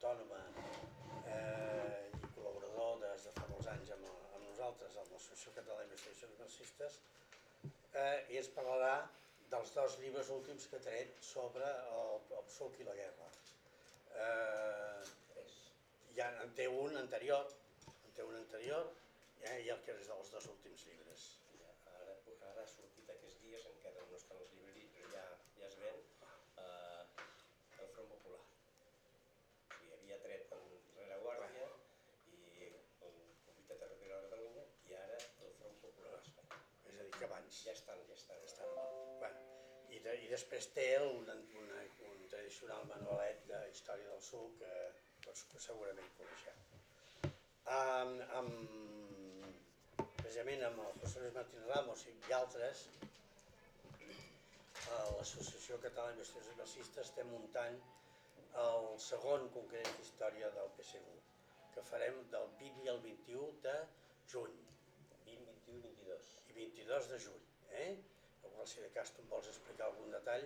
autònoma i col·laborador des de fa molts anys amb nosaltres, amb l'Associació Catalana d'Investigacions Marxistes, i ens parlarà dels dos llibres últims que ha tret sobre el psuc i la guerra. Ja en té un anterior, i el que és dels dos últims llibres. Ara ha sortit aquests dies, encara no estan les llibreries, però ja es ven, el Front Popular. Hi havia tret en rereguàrdia i el Comitè Territorial de Catalunya i ara el Front Popular Espanya. És a dir, que abans. Ja estan. I després té un tradicional manualet de història del psuc que segurament coneixem. Precisament amb el José Luis Martín Ramos i altres, l'Associació Catalana d'Investigacions Marxistes estem muntant el segon congrés d'història del PSU, que farem del 20 i el 21 de juny. 20, 21 i 22. I 22 de juny. Si de cas tu em vols explicar algun detall?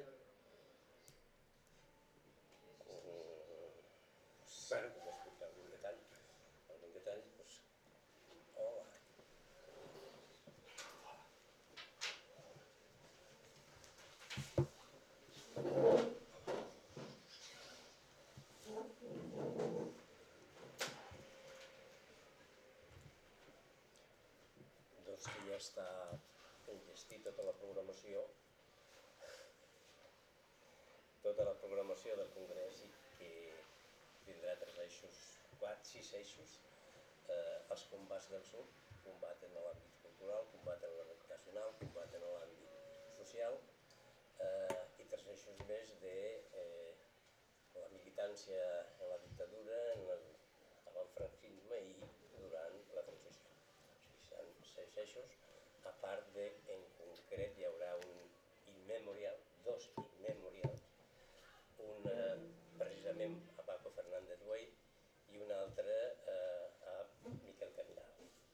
Sí, puc explicar algun detall. Doncs... Hola. Doncs que ja està enllestit tota la programació del Congrés i que tindrà 6 eixos, els combats del psuc, combat en l'àmbit cultural, combat en l'àmbit nacional, combat en l'àmbit social i 3 eixos més de la militància en la dictadura, en l'antifranquisme i durant la transició. Seran 6 eixos, a part de, en concret, hi haurà un immemorial, 2 immemorials, un precisament a Paco Fernández Güell i un altre a Miquel Caminal.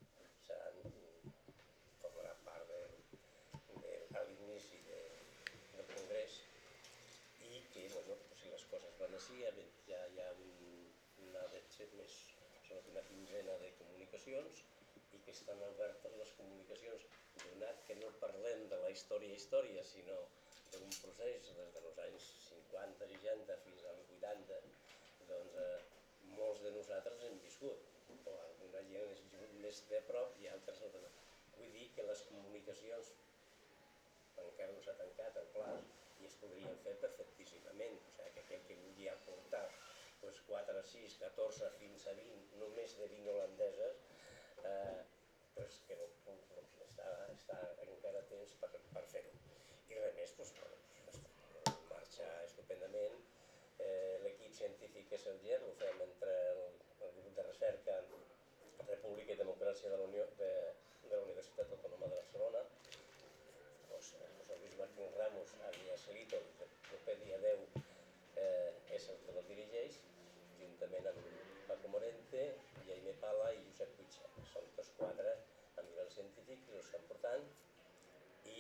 Formarà part de l'inici del Congrés i que, si les coses van així, ja hi ha una quinzena de comunicacions i que estan obertes les comunicacions, donat que no parlem de la història, sinó d'un procés des dels anys 50, 60 fins als 80, doncs molts de nosaltres hem viscut, o alguna gent ha viscut més de prop i altres no. Vull dir que les comunicacions encara no s'ha tancat el plaç i es podrien fer perfectíssimament, o sigui que aquell que vulgui aportar 4, 6, 14, fins a 20, no més de 20 holandeses, que està encara temps per fer-ho. I res més, marxa estupendament. L'equip científic és el GER, ho fem entre el grup de recerca República i Democràcia de la Universitat Autònoma de Barcelona, José Luis Martín Ramos, alias Lito, proper dia 10, és el que el dirigeix, juntament amb Paco Morente, Jaime Pala i Josep Puigcer. Són tots 4 a nivell científic que ho estan portant i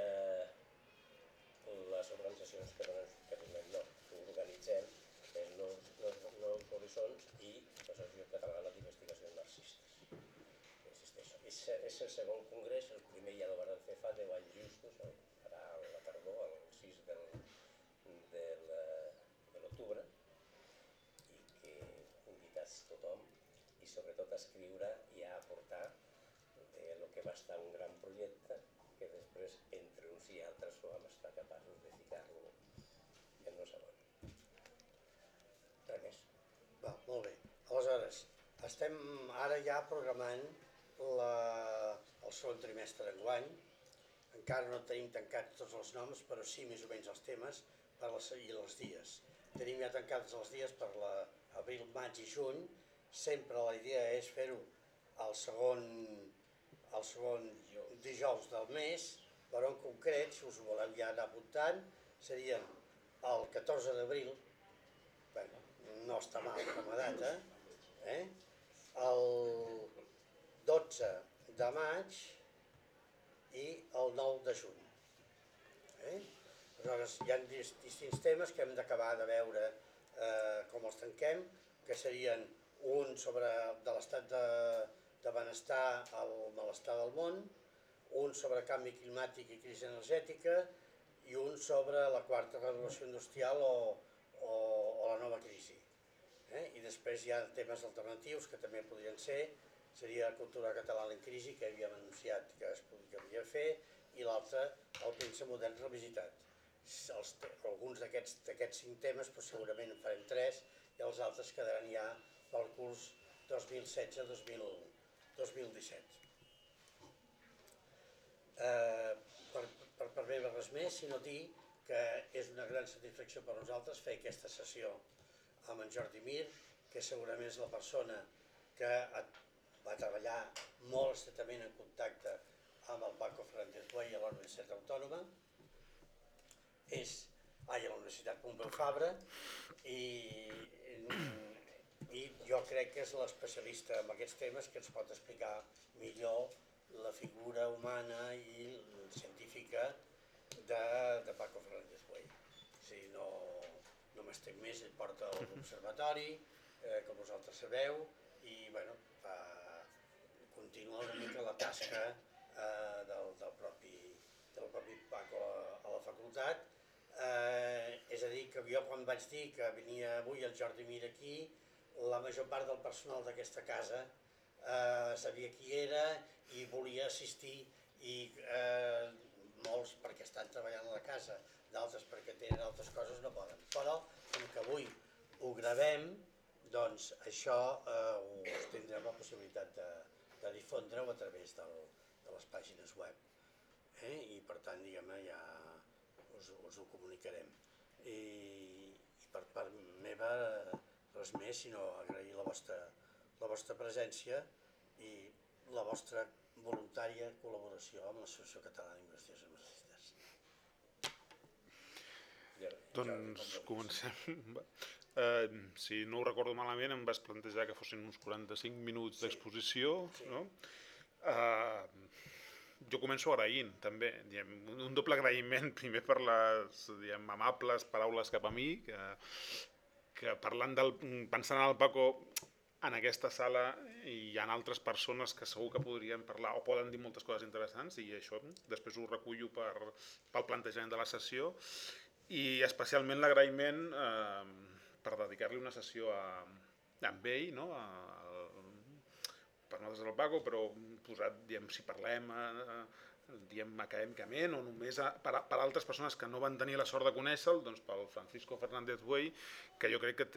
les organitzacions que organitzem els nous horizons i l'Associació Catalana d'Investigacions Marxistes. Insisteixo, és el segon congrés, el primer ja el van fer fa 10 anys justos, farà a la tardor, el 6 de l'octubre, i que invitats tothom i sobretot a escriure i a aportar el que va estar un gran projecte que després entre uns i altres ho vam estar capaços de ficar-lo en el segon. Res més. Molt bé. Aleshores, estem ara ja programant el segon trimestre d'enguany. Encara no tenim tancats tots els noms, però sí més o menys els temes i els dies. Tenim ja tancats els dies per l'abril, maig i juny. Sempre la idea és fer-ho el segon dijous del mes, però en concret, si us voleu ja anar apuntant, serien el 14 d'abril, no està mal com a data, el 12 de maig i el 9 de juny. Aleshores, hi ha distints temes que hem d'acabar de veure com els tanquem, que serien un sobre de l'estat de benestar al malestar del món, un sobre canvi climàtic i crisi energètica i un sobre la quarta revolució industrial o la nova crisi. I després hi ha temes alternatius que també podrien ser, seria cultura catalana en crisi, que havíem anunciat que es podria fer, i l'altre, el príncep modern revisitat. Alguns d'aquests 5 temes, però segurament en farem 3, i els altres quedaran ja pel curs 2016-2017. Per meva res més, sinó dir que és una gran satisfacció per nosaltres fer aquesta sessió amb en Jordi Mir, que segurament és la persona que va treballar molt estretament en contacte amb el Paco Fernández Buey a la Universitat Autònoma, a la Universitat Pompeu Fabra, i jo crec que és l'especialista en aquests temes que ens pot explicar millor la figura humana i científica de Paco Fernández Buey. No m'estic més, ell porta l'observatori, com vosaltres sabeu, i continua una mica la tasca del propi Paco a la facultat. És a dir, que jo quan vaig dir que venia avui el Jordi Mir aquí, la major part del personal d'aquesta casa sabia qui era i volia assistir, i molts perquè estan treballant a la casa, d'altres perquè tenen altres coses no poden. Però com que avui ho gravem, doncs això tindrem la possibilitat de difondre-ho a través de les pàgines web. I per tant, diguem-ne, ja us ho comunicarem. I per part meva res més, sinó agrair la vostra presència i la vostra voluntària col·laboració amb l'Associació Catalana d'Investigacions Marxistes. Doncs comencem. Si no ho recordo malament, em vas plantejar que fossin uns 45 minuts d'exposició, no? Jo començo agraint, també, un doble agraïment, primer per les amables paraules cap a mi, que pensant en el Paco, en aquesta sala hi ha altres persones que segur que podrien parlar o poden dir moltes coses interessants, i això després ho recullo pel plantejament de la sessió, i especialment l'agraïment per dedicar-li una sessió a ell, no? Per nosaltres el Paco, però posat, si parlem acadèmicament o només per altres persones que no van tenir la sort de conèixer-lo, doncs pel Francisco Fernández Buey, que jo crec que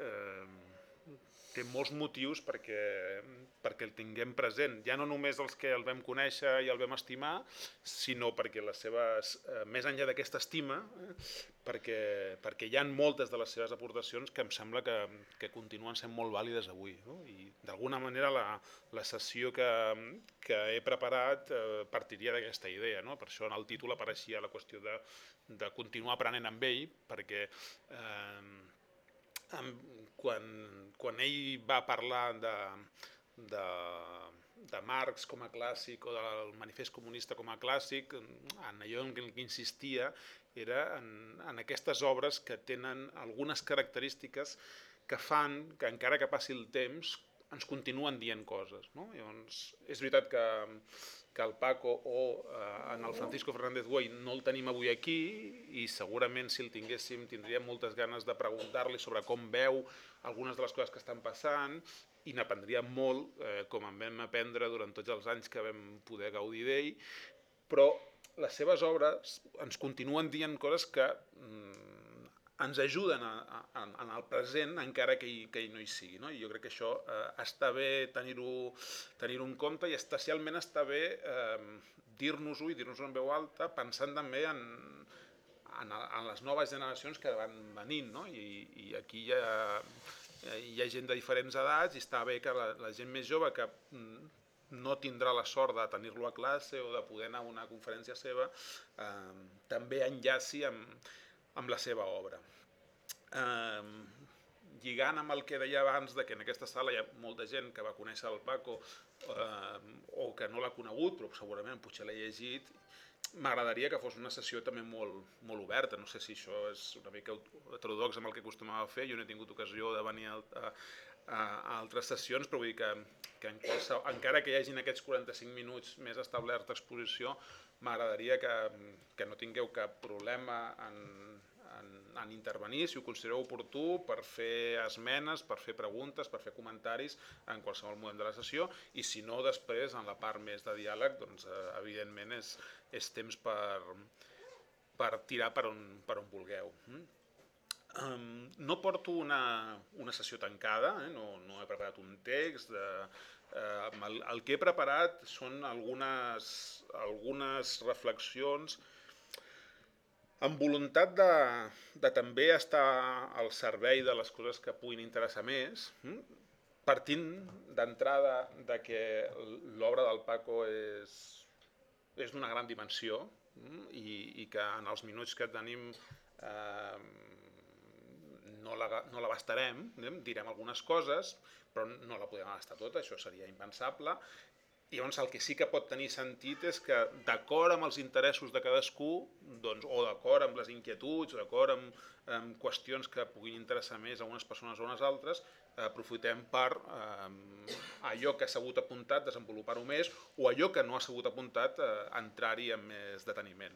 té molts motius perquè el tinguem present, ja no només els que el vam conèixer i el vam estimar, sinó perquè les seves, més enllà d'aquesta estima, perquè hi ha moltes de les seves aportacions que em sembla que continuen sent molt vàlides avui, no? I d'alguna manera la sessió que he preparat partiria d'aquesta idea, no? Per això en el títol apareixia la qüestió de continuar aprenent amb ell, perquè quan ell va parlar de Marx com a clàssic o del manifest comunista com a clàssic, en allò en què insistia era en aquestes obres que tenen algunes característiques que fan que encara que passi el temps ens continuen dient coses, no? Llavors, és veritat que el Paco o en el Francisco Fernández Buey no el tenim avui aquí, i segurament si el tinguéssim tindríem moltes ganes de preguntar-li sobre com veu algunes de les coses que estan passant, i n'aprendríem molt, com en vam aprendre durant tots els anys que vam poder gaudir d'ell, però les seves obres ens continuen dient coses que ens ajuden en el present encara que ell no hi sigui, no? I jo crec que això està bé tenir-ho en compte, i especialment està bé dir-nos-ho i dir-nos-ho en veu alta, pensant també en les noves generacions que van venint, no? I aquí hi ha gent de diferents edats, i està bé que la gent més jove que no tindrà la sort de tenir-lo a classe o de poder anar a una conferència seva també enllaci amb la seva obra. Lligant amb el que deia abans, que en aquesta sala hi ha molta gent que va conèixer el Paco o que no l'ha conegut, però segurament potser l'ha llegit, m'agradaria que fos una sessió també molt oberta. No sé si això és una mica heterodox amb el que acostumava a fer. Jo no he tingut ocasió de venir a altres sessions, però vull dir que encara que hi hagin aquests 45 minuts més establerts d'exposició, m'agradaria que no tingueu cap problema en intervenir, si ho considereu oportú, per fer esmenes, per fer preguntes, per fer comentaris en qualsevol moment de la sessió, i si no, després, en la part més de diàleg, doncs, evidentment, és temps per tirar per on vulgueu. No porto una sessió tancada, no he preparat un text. El que he preparat són algunes reflexions amb voluntat de també estar al servei de les coses que puguin interessar més, partint d'entrada de que l'obra del Paco és d'una gran dimensió i que en els minuts que tenim no l'abastarem, direm algunes coses, però no la podem abastar tota, això seria impensable. I llavors el que sí que pot tenir sentit és que d'acord amb els interessos de cadascú, o d'acord amb les inquietuds, o d'acord amb qüestions que puguin interessar més a unes persones o a unes altres, aprofitem per allò que ha sigut apuntat, desenvolupar-ho més, o allò que no ha sigut apuntat, entrar-hi amb més deteniment.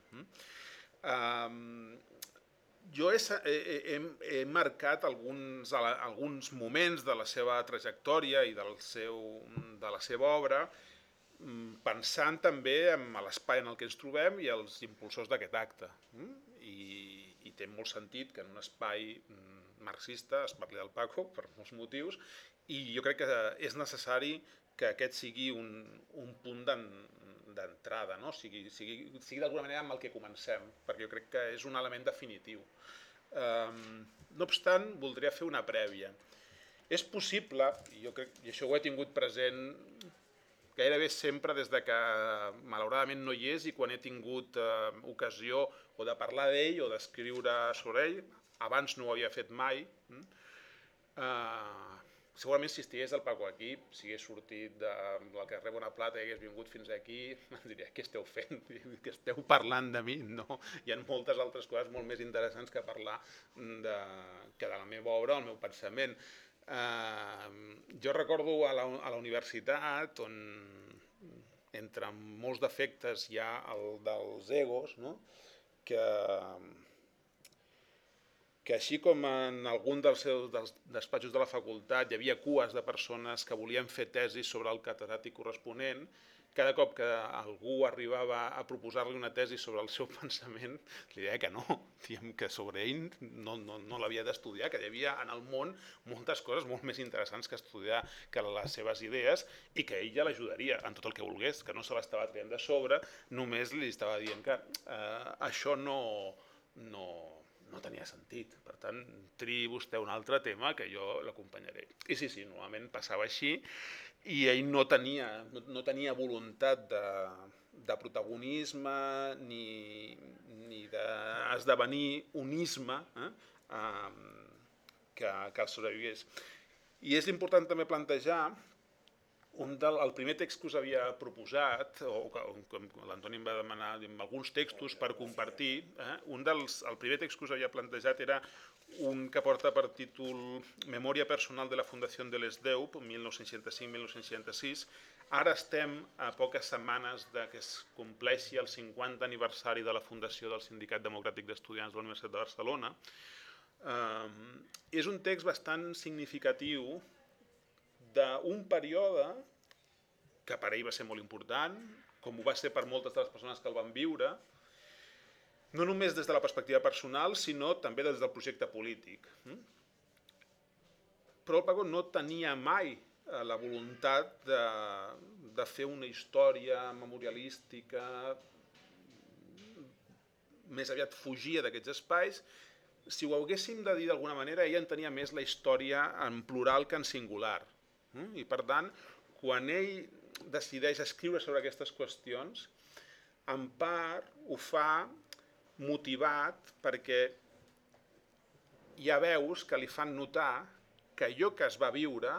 Jo he marcat alguns moments de la seva trajectòria i de la seva obra, pensant també en l'espai en el que ens trobem i els impulsors d'aquest acte. I té molt sentit que en un espai marxista es parli del Paco, per molts motius, i jo crec que és necessari que aquest sigui un punt d'entrada, sigui d'alguna manera amb el que comencem, perquè jo crec que és un element definitiu. No obstant, voldria fer una prèvia. És possible, i això ho he tingut present gairebé sempre des de que malauradament no hi és i quan he tingut ocasió o de parlar d'ell o d'escriure sobre ell, abans no ho havia fet mai. Segurament si estigués el Paco aquí, si hagués sortit del carrer Bonaplata i hagués vingut fins aquí, em diria, què esteu fent? Que esteu parlant de mi? No, hi ha moltes altres coses molt més interessants que parlar que de la meva obra o el meu pensament. Jo recordo a la universitat on entre molts defectes hi ha el dels egos, que així com en algun dels despatxos de la facultat hi havia cues de persones que volien fer tesis sobre el catedràtic corresponent, cada cop que algú arribava a proposar-li una tesi sobre el seu pensament, li deia que no, que sobre ell no l'havia d'estudiar, que hi havia en el món moltes coses molt més interessants que estudiar que les seves idees i que ell ja l'ajudaria en tot el que volgués, que no se l'estava traient de sobre, només li estava dient que això no tenia sentit. Per tant, triï vostè un altre tema que jo l'acompanyaré. I sí, normalment passava així i ell no tenia voluntat de protagonisme ni d'esdevenir unisme que el sobrevisqués. I és important també plantejar el primer text que us havia proposat, o que l'Antoni em va demanar alguns textos per compartir, el primer text que us havia plantejat era un que porta per títol Memòria personal de la Fundació de l'ESDEUP, 1965-1966. Ara estem a poques setmanes que es compleixi el 50 aniversari de la fundació del Sindicat Democràtic d'Estudiants de la Universitat de Barcelona. És un text bastant significatiu d'un període que per ell va ser molt important, com ho va ser per moltes de les persones que el van viure, no només des de la perspectiva personal, sinó també des del projecte polític. Però el Paco no tenia mai la voluntat de fer una història memorialística, més aviat fugia d'aquests espais. Si ho haguéssim de dir d'alguna manera, ell entenia més la història en plural que en singular. I per tant, quan ell decideix escriure sobre aquestes qüestions, en part ho fa motivat perquè hi ha veus que li fan notar que allò que es va viure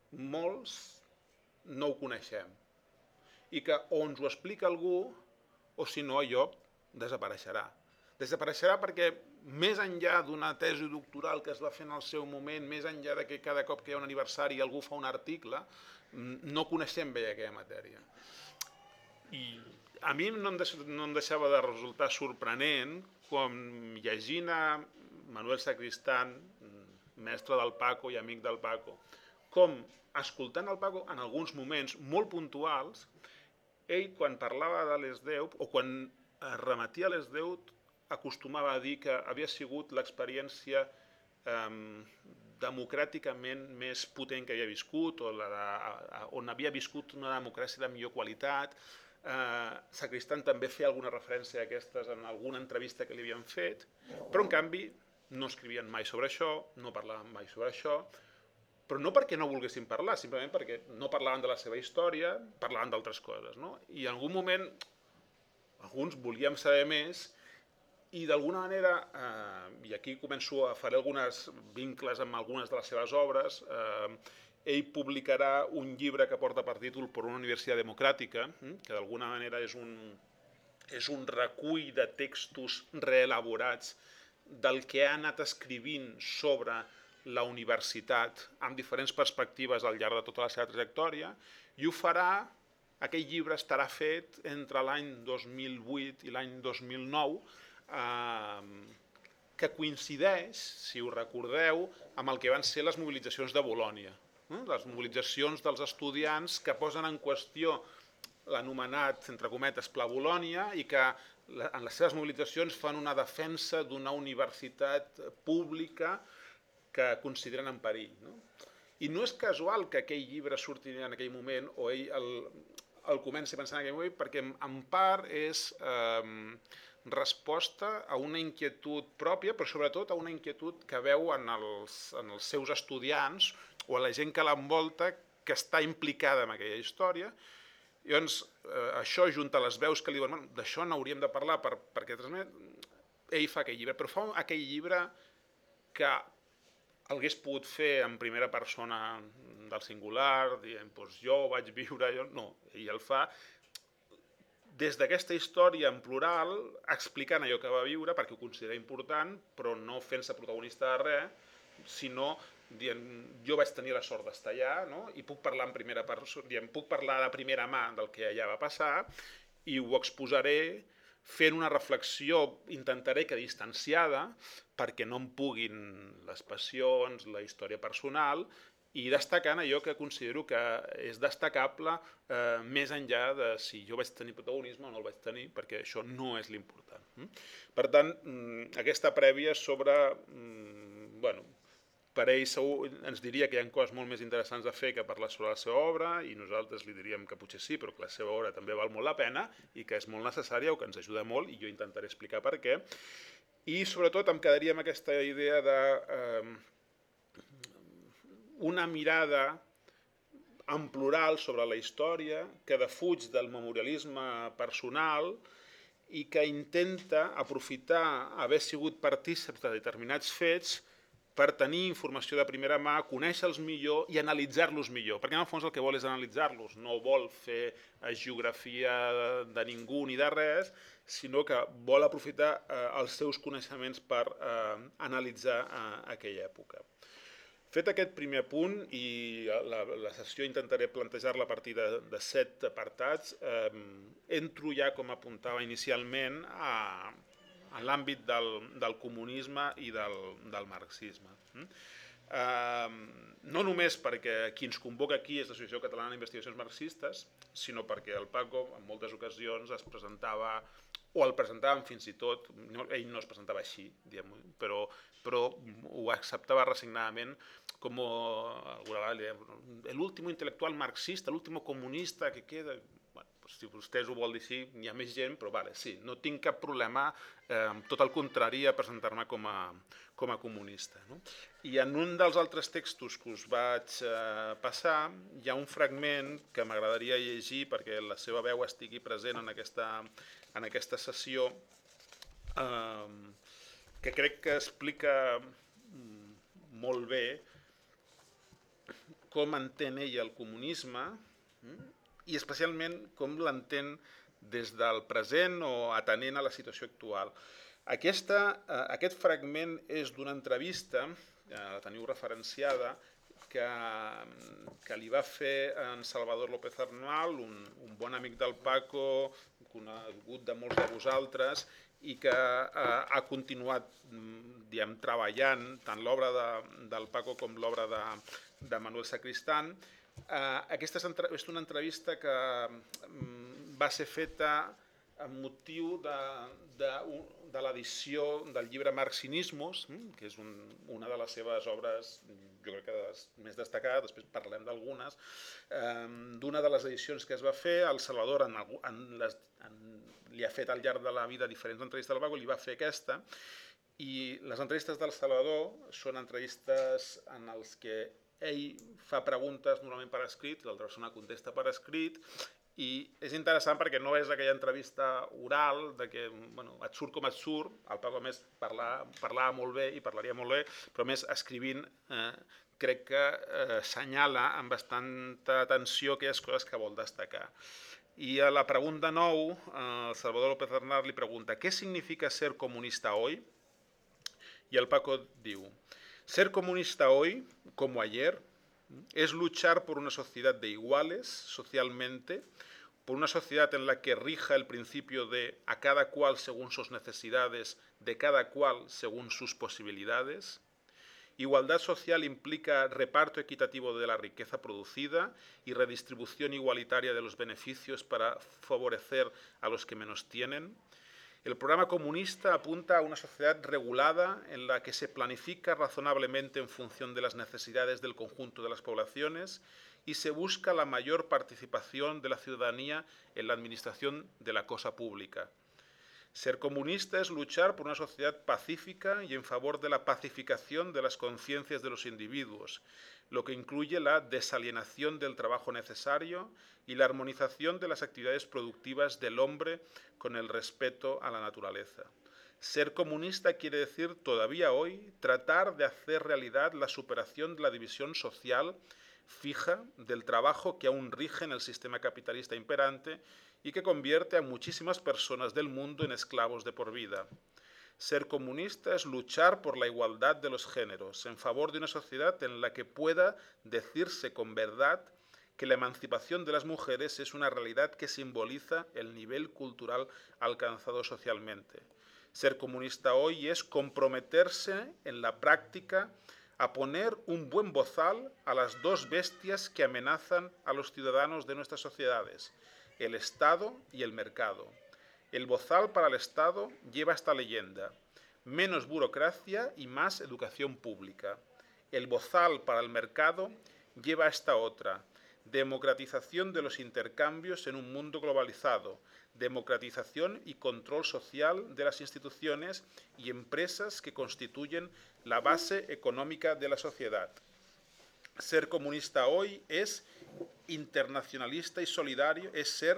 molts no ho coneixem i que o ens ho explica algú o si no allò desapareixerà. Desapareixerà perquè més enllà d'una tesi doctoral que es va fer en el seu moment, més enllà de que cada cop que hi ha un aniversari algú fa un article, no coneixem bé aquella matèria. I a mi no em deixava de resultar sorprenent com llegint a Manuel Sacristán, mestre del Paco i amic del Paco, com escoltant el Paco en alguns moments molt puntuals, ell quan parlava de l'Esdeup o quan es remetia a l'Esdeup acostumava a dir que havia sigut l'experiència democràticament més potent que havia viscut o on havia viscut una democràcia de millor qualitat. Sacristán també feia alguna referència a aquestes en alguna entrevista que li havien fet, però en canvi no escrivien mai sobre això, no parlaven mai sobre això, però no perquè no volguessin parlar, simplement perquè no parlaven de la seva història, parlaven d'altres coses, no? I en algun moment alguns volíem saber més i d'alguna manera, i aquí començo a fer alguns vincles amb algunes de les seves obres, ell publicarà un llibre que porta per títol Per una universitat democràtica, que d'alguna manera és un recull de textos reelaborats del que ha anat escrivint sobre la universitat amb diferents perspectives al llarg de tota la seva trajectòria, i ho farà, aquell llibre estarà fet entre l'any 2008 i l'any 2009, que coincideix, si ho recordeu, amb el que van ser les mobilitzacions de Bolònia, les mobilitzacions dels estudiants que posen en qüestió l'anomenat, entre cometes, Pla Bolònia, i que en les seves mobilitzacions fan una defensa d'una universitat pública que consideren en perill. I no és casual que aquell llibre surti en aquell moment, o ell el comenci pensant en aquell moment, perquè en part és resposta a una inquietud pròpia, però sobretot a una inquietud que veu en els seus estudiants o a la gent que l'envolta que està implicada en aquella història. Llavors, això junt a les veus que li diuen d'això n'hauríem de parlar perquè ell fa aquell llibre, però fa aquell llibre que hagués pogut fer en primera persona del singular, dient jo ho vaig viure, no, ell el fa des d'aquesta història en plural, explicant allò que va viure, perquè ho considera important, però no fent-se protagonista de res, sinó dient, jo vaig tenir la sort d'estar allà, no? I puc parlar en primera persona, puc parlar de primera mà del que allà va passar, i ho exposaré fent una reflexió, intentaré que distanciada, perquè no em puguin les passions, la història personal, i destacant allò que considero que és destacable més enllà de si jo vaig tenir protagonisme o no el vaig tenir, perquè això no és l'important. Per tant, aquesta prèvia sobre... Per ell segur ens diria que hi ha coses molt més interessants a fer que parlar sobre la seva obra, i nosaltres li diríem que potser sí, però que la seva obra també val molt la pena i que és molt necessària o que ens ajuda molt, i jo intentaré explicar per què. I sobretot em quedaria amb aquesta idea de una mirada en plural sobre la història que defuig del memorialisme personal i que intenta aprofitar haver sigut partícips de determinats fets per tenir informació de primera mà, conèixer-los millor i analitzar-los millor, perquè en el fons el que vol és analitzar-los, no vol fer geografia de ningú ni de res, sinó que vol aprofitar els seus coneixements per analitzar aquella època. Fet aquest primer punt, i la sessió intentaré plantejar-la a partir de 7 apartats, entro ja, com apuntava inicialment, en l'àmbit del comunisme i del marxisme. No només perquè qui ens convoca aquí és l'Associació Catalana d'Investigacions Marxistes, sinó perquè el Paco en moltes ocasions es presentava, o el presentaven fins i tot, ell no es presentava així, però ho acceptava resignadament com l'últim intel·lectual marxista, l'últim comunista que queda. Si vostès ho vol dir així, hi ha més gent, però sí, no tinc cap problema, tot el contrari, a presentar-me com a comunista. I en un dels altres textos que us vaig passar, hi ha un fragment que m'agradaria llegir perquè la seva veu estigui present en aquesta sessió, que crec que explica molt bé com entén ell el comunisme, i especialment com l'entén des del present o atenent a la situació actual. Aquest fragment és d'una entrevista, la teniu referenciada, que li va fer en Salvador López Arnal, un bon amic del Paco, conegut de molts de vosaltres, i que ha continuat treballant tant l'obra del Paco com l'obra de Manuel Sacristán. Aquesta és una entrevista que va ser feta amb motiu de l'edició del llibre Marx-Cinismos, que és una de les seves obres, jo crec que més destacada, després parlem d'algunes, d'una de les edicions que es va fer. El Salvador li ha fet al llarg de la vida diferents entrevistes al Paco, li va fer aquesta, i les entrevistes del Salvador són entrevistes en els que ell fa preguntes normalment per escrit, l'altra persona contesta per escrit, i és interessant perquè no és aquella entrevista oral de que et surt com et surt. El Paco, a més, parlava molt bé i parlaria molt bé, però més escrivint crec que assenyala amb bastanta atenció aquelles coses que vol destacar. I a la pregunta 9, Salvador López Arnal li pregunta ¿qué significa ser comunista hoy? Y el Paco diu: ser comunista hoy, como ayer, es luchar por una sociedad de iguales socialmente, por una sociedad en la que rija el principio de a cada cual según sus necesidades, de cada cual según sus posibilidades. Igualdad social implica reparto equitativo de la riqueza producida y redistribución igualitaria de los beneficios para favorecer a los que menos tienen. El programa comunista apunta a una sociedad regulada en la que se planifica razonablemente en función de las necesidades del conjunto de las poblaciones y se busca la mayor participación de la ciudadanía en la administración de la cosa pública. Ser comunista es luchar por una sociedad pacífica y en favor de la pacificación de las conciencias de los individuos, lo que incluye la desalienación del trabajo necesario y la armonización de las actividades productivas del hombre con el respeto a la naturaleza. Ser comunista quiere decir, todavía hoy, tratar de hacer realidad la superación de la división social fija del trabajo que aún rige en el sistema capitalista imperante y que convierte a muchísimas personas del mundo en esclavos de por vida. Ser comunista es luchar por la igualdad de los géneros, en favor de una sociedad en la que pueda decirse con verdad que la emancipación de las mujeres es una realidad que simboliza el nivel cultural alcanzado socialmente. Ser comunista hoy es comprometerse en la práctica a poner un buen bozal a las dos bestias que amenazan a los ciudadanos de nuestras sociedades, el Estado y el mercado. El bozal para el Estado lleva esta leyenda: menos burocracia y más educación pública. El bozal para el mercado lleva esta otra: democratización de los intercambios en un mundo globalizado, democratización y control social de las instituciones y empresas que constituyen la base económica de la sociedad. Ser comunista hoy es internacionalista y solidario,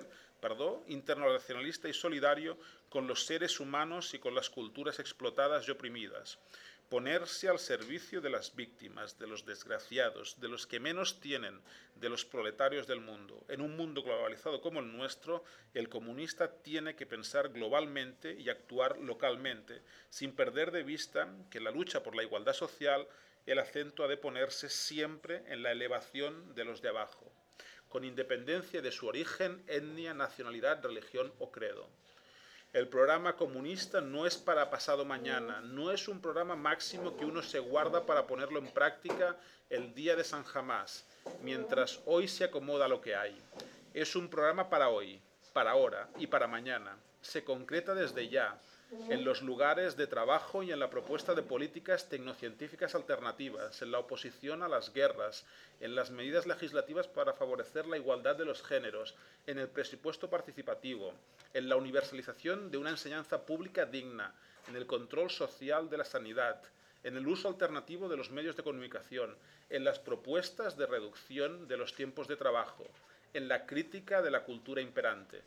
internacionalista y solidario con los seres humanos y con las culturas explotadas y oprimidas. Ponerse al servicio de las víctimas, de los desgraciados, de los que menos tienen, de los proletarios del mundo. En un mundo globalizado como el nuestro, el comunista tiene que pensar globalmente y actuar localmente, sin perder de vista que en la lucha por la igualdad social el acento ha de ponerse siempre en la elevación de los de abajo, con independencia de su origen, etnia, nacionalidad, religión o credo. El programa comunista no es para pasado mañana, no es un programa máximo que uno se guarda para ponerlo en práctica el día de San Jamás, mientras hoy se acomoda lo que hay. Es un programa para hoy, para ahora y para mañana. Se concreta desde ya, en los lugares de trabajo y en la propuesta de políticas tecnocientíficas alternativas, en la oposición a las guerras, en las medidas legislativas para favorecer la igualdad de los géneros, en el presupuesto participativo, en la universalización de una enseñanza pública digna, en el control social de la sanidad, en el uso alternativo de los medios de comunicación, en las propuestas de reducción de los tiempos de trabajo, en la crítica de la cultura imperante.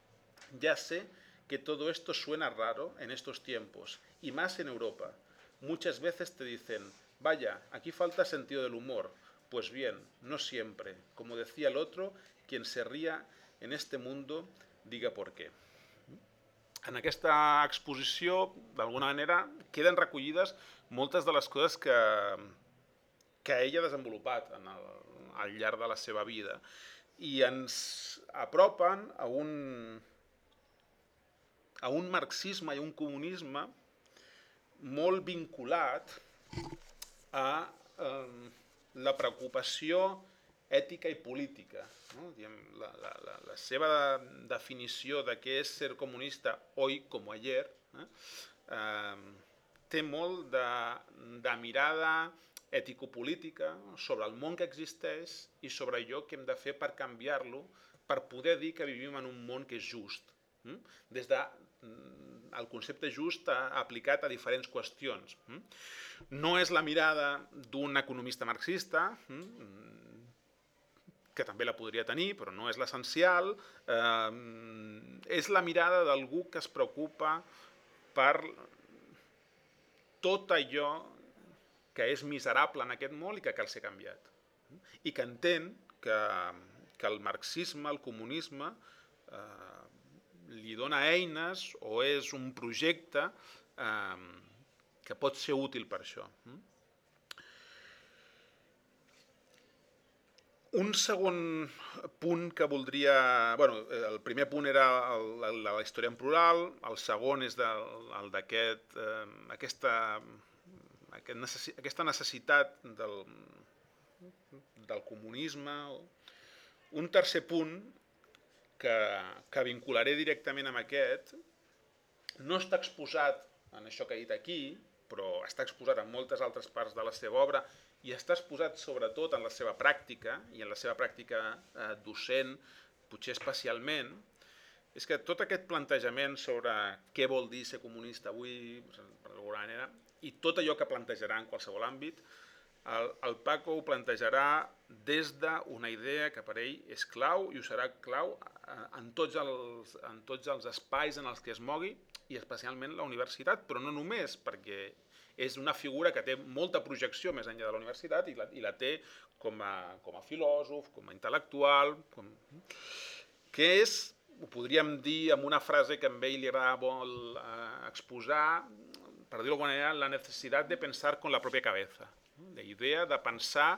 Ya sé que todo esto suena raro en estos tiempos, y más en Europa. Muchas veces te dicen, vaya, aquí falta sentido del humor. Pues bien, no siempre. Como decía el otro, quien se ría en este mundo diga por qué. En aquesta exposició, d'alguna manera, queden recollides moltes de les coses que ella ha desenvolupat al llarg de la seva vida i ens apropen a un marxisme i un comunisme molt vinculat a la preocupació ètica i política. La seva definició de què és ser comunista hoy como ayer té molt de mirada ètico-política sobre el món que existeix i sobre allò que hem de fer per canviar-lo, per poder dir que vivim en un món que és just. Des del concepte just aplicat a diferents qüestions. No és la mirada d'un economista marxista, que també la podria tenir, però no és l'essencial. És la mirada d'algú que es preocupa per tot allò que és miserable en aquest món i que cal ser canviat. I que entén que el marxisme, el comunisme, li dona eines o és un projecte que pot ser útil per això. Un segon punt que voldria... el primer punt era la història en plural, el segon és aquesta necessitat del comunisme. Un tercer punt que vincularé directament amb aquest, no està exposat en això que he dit aquí, però està exposat en moltes altres parts de la seva obra i està exposat sobretot en la seva pràctica i en la seva pràctica docent, potser especialment, és que tot aquest plantejament sobre què vol dir ser comunista avui, per alguna manera, i tot allò que plantejarà en qualsevol àmbit, el Paco ho plantejarà des d'una idea que per ell és clau i ho serà clau en tots els espais en els que es mogui i especialment la universitat, però no només perquè és una figura que té molta projecció més enllà de la universitat i la té com a filòsof, com a intel·lectual, que és, ho podríem dir amb una frase que a ell li agrada molt exposar, per dir-ho d'alguna manera, la necessitat de pensar con la pròpia cabeza. La idea de pensar...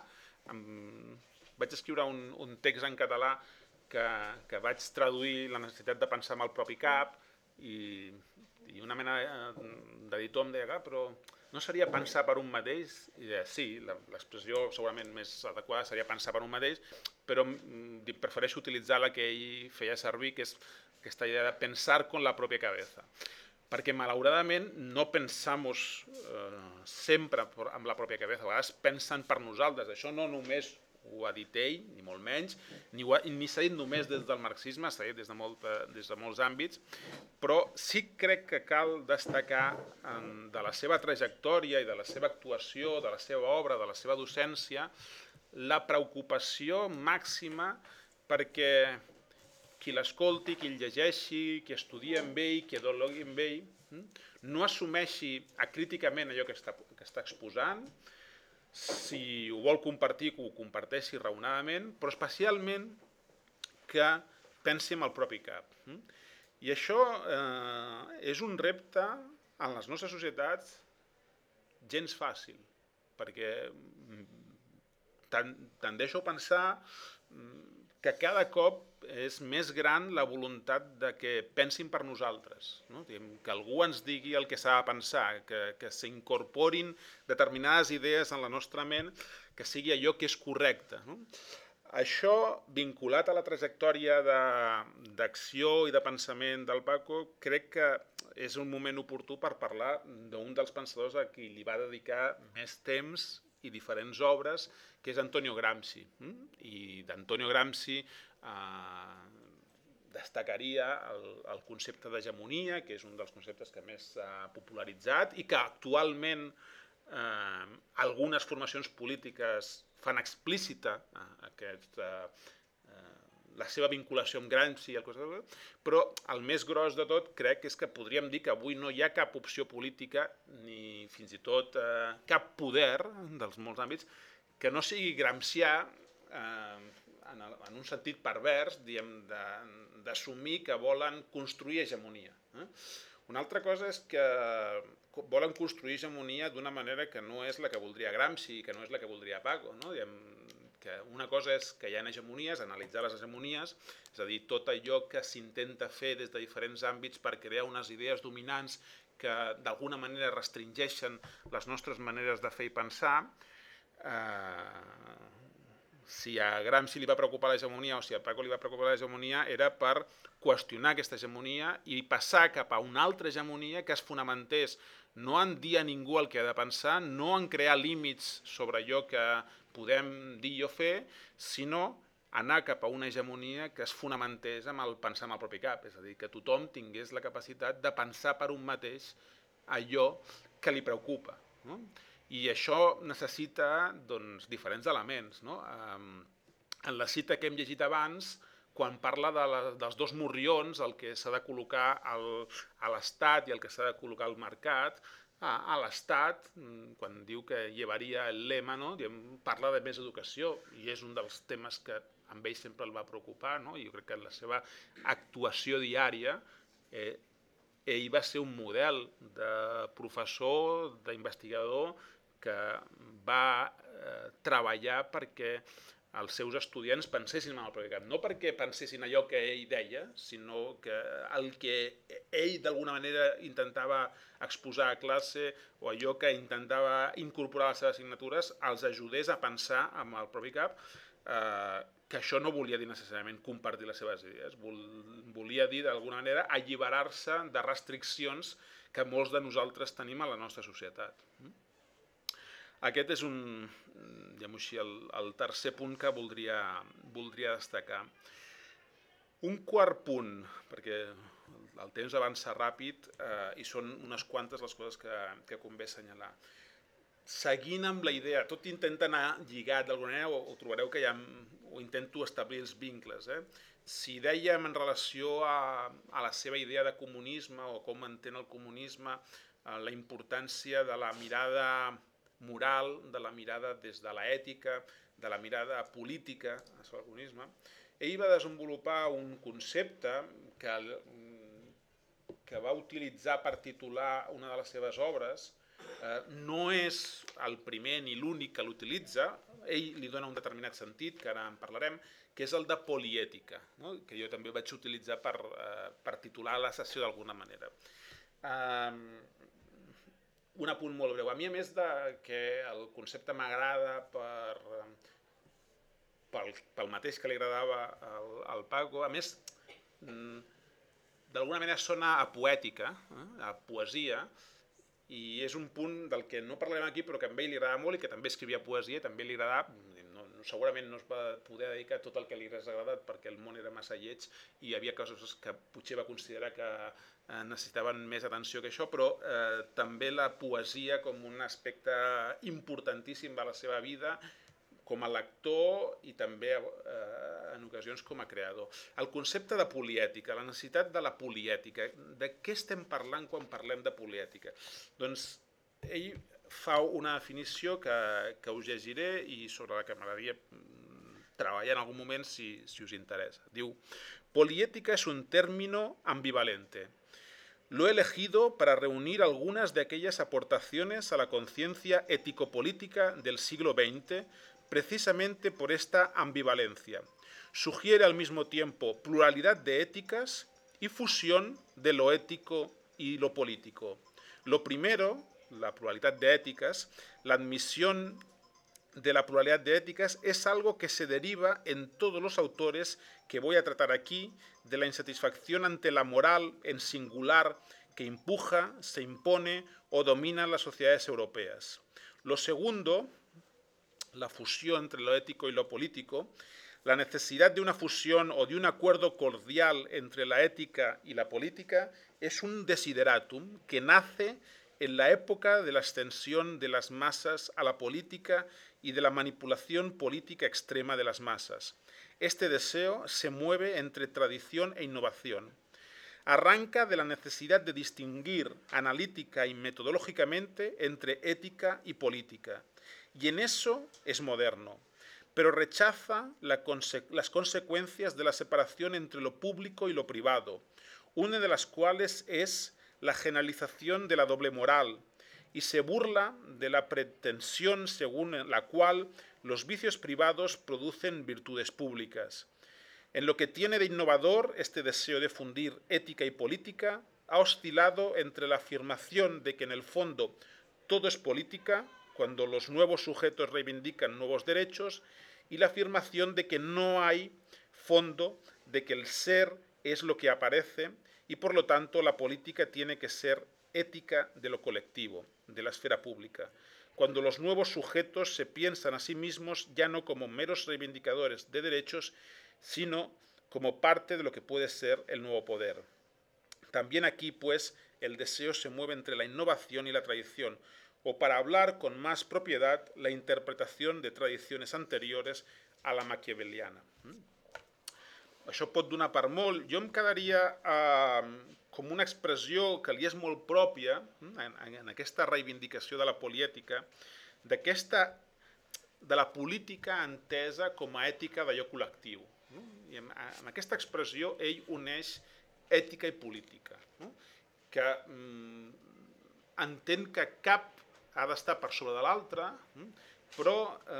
Vaig escriure un text en català que vaig traduir la necessitat de pensar amb el propi cap i una mena d'editor em deia, però no seria pensar per un mateix? I deia, sí, l'expressió segurament més adequada seria pensar per un mateix, però prefereixo utilitzar la que ell feia servir, que és aquesta idea de pensar con la pròpia cabeza. Perquè malauradament no pensamos sempre amb la pròpia cabeza, a vegades pensen per nosaltres. Això no només ho ha dit ell, ni molt menys, ni s'ha dit només des del marxisme, s'ha dit des de molts àmbits, però sí crec que cal destacar de la seva trajectòria i de la seva actuació, de la seva obra, de la seva docència, la preocupació màxima perquè qui l'escolti, qui el llegeixi, qui estudia amb ell, qui dialogui amb ell, no assumeixi acríticament allò que està exposant, si ho vol compartir, que ho comparteixi raonadament, però especialment que pensi amb el propi cap. I això és un repte en les nostres societats gens fàcil, perquè tendeixo a pensar que cada cop és més gran la voluntat de que pensin per nosaltres, que algú ens digui el que s'ha de pensar, que s'incorporin determinades idees en la nostra ment, que sigui allò que és correcte. Això, vinculat a la trajectòria d'acció i de pensament del Paco, crec que és un moment oportú per parlar d'un dels pensadors a qui li va dedicar més temps i diferents obres, que és Antonio Gramsci. I d'Antonio Gramsci destacaria el concepte d'hegemonia, que és un dels conceptes que més s'ha popularitzat i que actualment algunes formacions polítiques fan explícita la seva vinculació amb Gramsci, però el més gros de tot crec és que podríem dir que avui no hi ha cap opció política ni fins i tot cap poder dels molts àmbits que no sigui gramscià en un sentit pervers, d'assumir que volen construir hegemonia. Una altra cosa és que volen construir hegemonia d'una manera que no és la que voldria Gramsci, que no és la que voldria Paco. Que una cosa és que hi ha hegemonies, analitzar les hegemonies, és a dir, tot allò que s'intenta fer des de diferents àmbits per crear unes idees dominants que d'alguna manera restringeixen les nostres maneres de fer i pensar. Si a Gramsci li va preocupar l'hegemonia o si a Paco li va preocupar l'hegemonia era per qüestionar aquesta hegemonia i passar cap a una altra hegemonia que es fonamentés no en dir a ningú el que ha de pensar, no en crear límits sobre allò que podem dir o fer, sinó anar cap a una hegemonia que es fonamentés en el pensar amb el propi cap, és a dir, que tothom tingués la capacitat de pensar per un mateix allò que li preocupa. I això necessita diferents elements. En la cita que hem llegit abans, quan parla dels dos morrions, el que s'ha de col·locar a l'Estat i el que s'ha de col·locar al mercat, a l'Estat, quan diu que llevaria el lema, parla de més educació i és un dels temes que a ell sempre el va preocupar. Jo crec que en la seva actuació diària ell va ser un model de professor, d'investigador, que va treballar perquè els seus estudiants pensessin en el propi cap. No perquè pensessin allò que ell deia, sinó que el que ell d'alguna manera intentava exposar a classe o allò que intentava incorporar a les seves assignatures els ajudés a pensar amb el propi cap, que això no volia dir necessàriament compartir les seves idees, volia dir d'alguna manera alliberar-se de restriccions que molts de nosaltres tenim a la nostra societat. Aquest és el tercer punt que voldria destacar. Un quart punt, perquè el temps avança ràpid i són unes quantes les coses que convé assenyalar. Seguint amb la idea, tot intenta anar lligat d'alguna manera, o trobareu que o intento establir els vincles. Si dèiem en relació a la seva idea de comunisme o com entén el comunisme, la importància de la mirada moral, de la mirada des de l'ètica, de la mirada política sobre el comunisme, ell va desenvolupar un concepte que va utilitzar per titular una de les seves obres. No és el primer ni l'únic que l'utilitza, ell li dona un determinat sentit, que ara en parlarem, que és el de poliètica, que jo també vaig utilitzar per titular la sessió d'alguna manera. Un apunt molt breu. A mi, a més que el concepte m'agrada pel mateix que li agradava al Paco, a més, d'alguna manera sona a poètica, a poesia, i és un punt del que no parlarem aquí, però que a ell li agradava molt i que també escrivia poesia, també li agradava, segurament no es va poder dedicar tot el que li hagués agradat perquè el món era massa lleig i hi havia coses que potser va considerar que necessitaven més atenció que això, però també la poesia com un aspecte importantíssim de la seva vida com a lector i també en ocasions com a creador. El concepte de poliètica, la necessitat de la poliètica, de què estem parlant quan parlem de poliètica? Doncs ell fa una definició que us llegiré i sobre la que m'agradaria treballar en algun moment si us interesa. Diu, poliética es un término ambivalente. Lo he elegido para reunir algunas de aquellas aportaciones a la conciencia ético-política del siglo XX, precisamente por esta ambivalencia. Sugiere al mismo tiempo pluralidad de éticas y fusión de lo ético y lo político. Lo primero, la pluralidad de éticas, la admisión de la pluralidad de éticas es algo que se deriva en todos los autores que voy a tratar aquí de la insatisfacción ante la moral en singular que empuja, se impone o domina las sociedades europeas. Lo segundo, la fusión entre lo ético y lo político, la necesidad de una fusión o de un acuerdo cordial entre la ética y la política es un desideratum que nace en la época de la extensión de las masas a la política y de la manipulación política extrema de las masas. Este deseo se mueve entre tradición e innovación. Arranca de la necesidad de distinguir analítica y metodológicamente entre ética y política. Y en eso es moderno. pero rechaza las consecuencias de la separación entre lo público y lo privado, una de las cuales es la generalización de la doble moral, y se burla de la pretensión según la cual los vicios privados producen virtudes públicas. En lo que tiene de innovador este deseo de fundir ética y política, ha oscilado entre la afirmación de que en el fondo todo es política, cuando los nuevos sujetos reivindican nuevos derechos, y la afirmación de que no hay fondo, de que el ser es lo que aparece, y por lo tanto la política tiene que ser ética de lo colectivo, de la esfera pública, cuando los nuevos sujetos se piensan a sí mismos ya no como meros reivindicadores de derechos, sino como parte de lo que puede ser el nuevo poder. También aquí, pues, el deseo se mueve entre la innovación y la tradición, o para hablar con más propiedad, la interpretación de tradiciones anteriores a la maquiaveliana. Això pot donar per molt. Jo em quedaria com una expressió que li és molt pròpia en aquesta reivindicació de la poliètica, de la política entesa com a ètica d'allò col·lectiu. I en aquesta expressió ell uneix ètica i política, que entén que cap ha d'estar per sobre de l'altre, però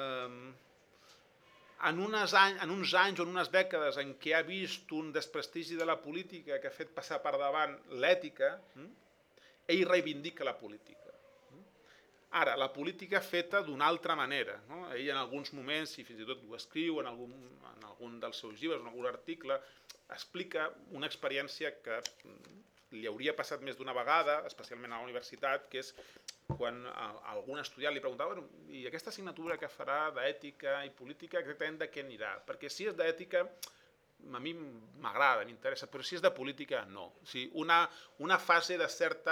en uns anys o en unes dècades en què ha vist un desprestigi de la política que ha fet passar per davant l'ètica, ell reivindica la política. Ara, la política feta d'una altra manera. Ell en alguns moments, i fins i tot ho escriu en algun dels seus llibres, en algun article, explica una experiència que li hauria passat més d'una vegada, especialment a la universitat, que és quan algun estudiant li preguntava i aquesta assignatura que farà d'ètica i política exactament de què anirà? Perquè si és d'ètica, a mi m'agrada, m'interessa, però si és de política, no. O sigui, una fase de cert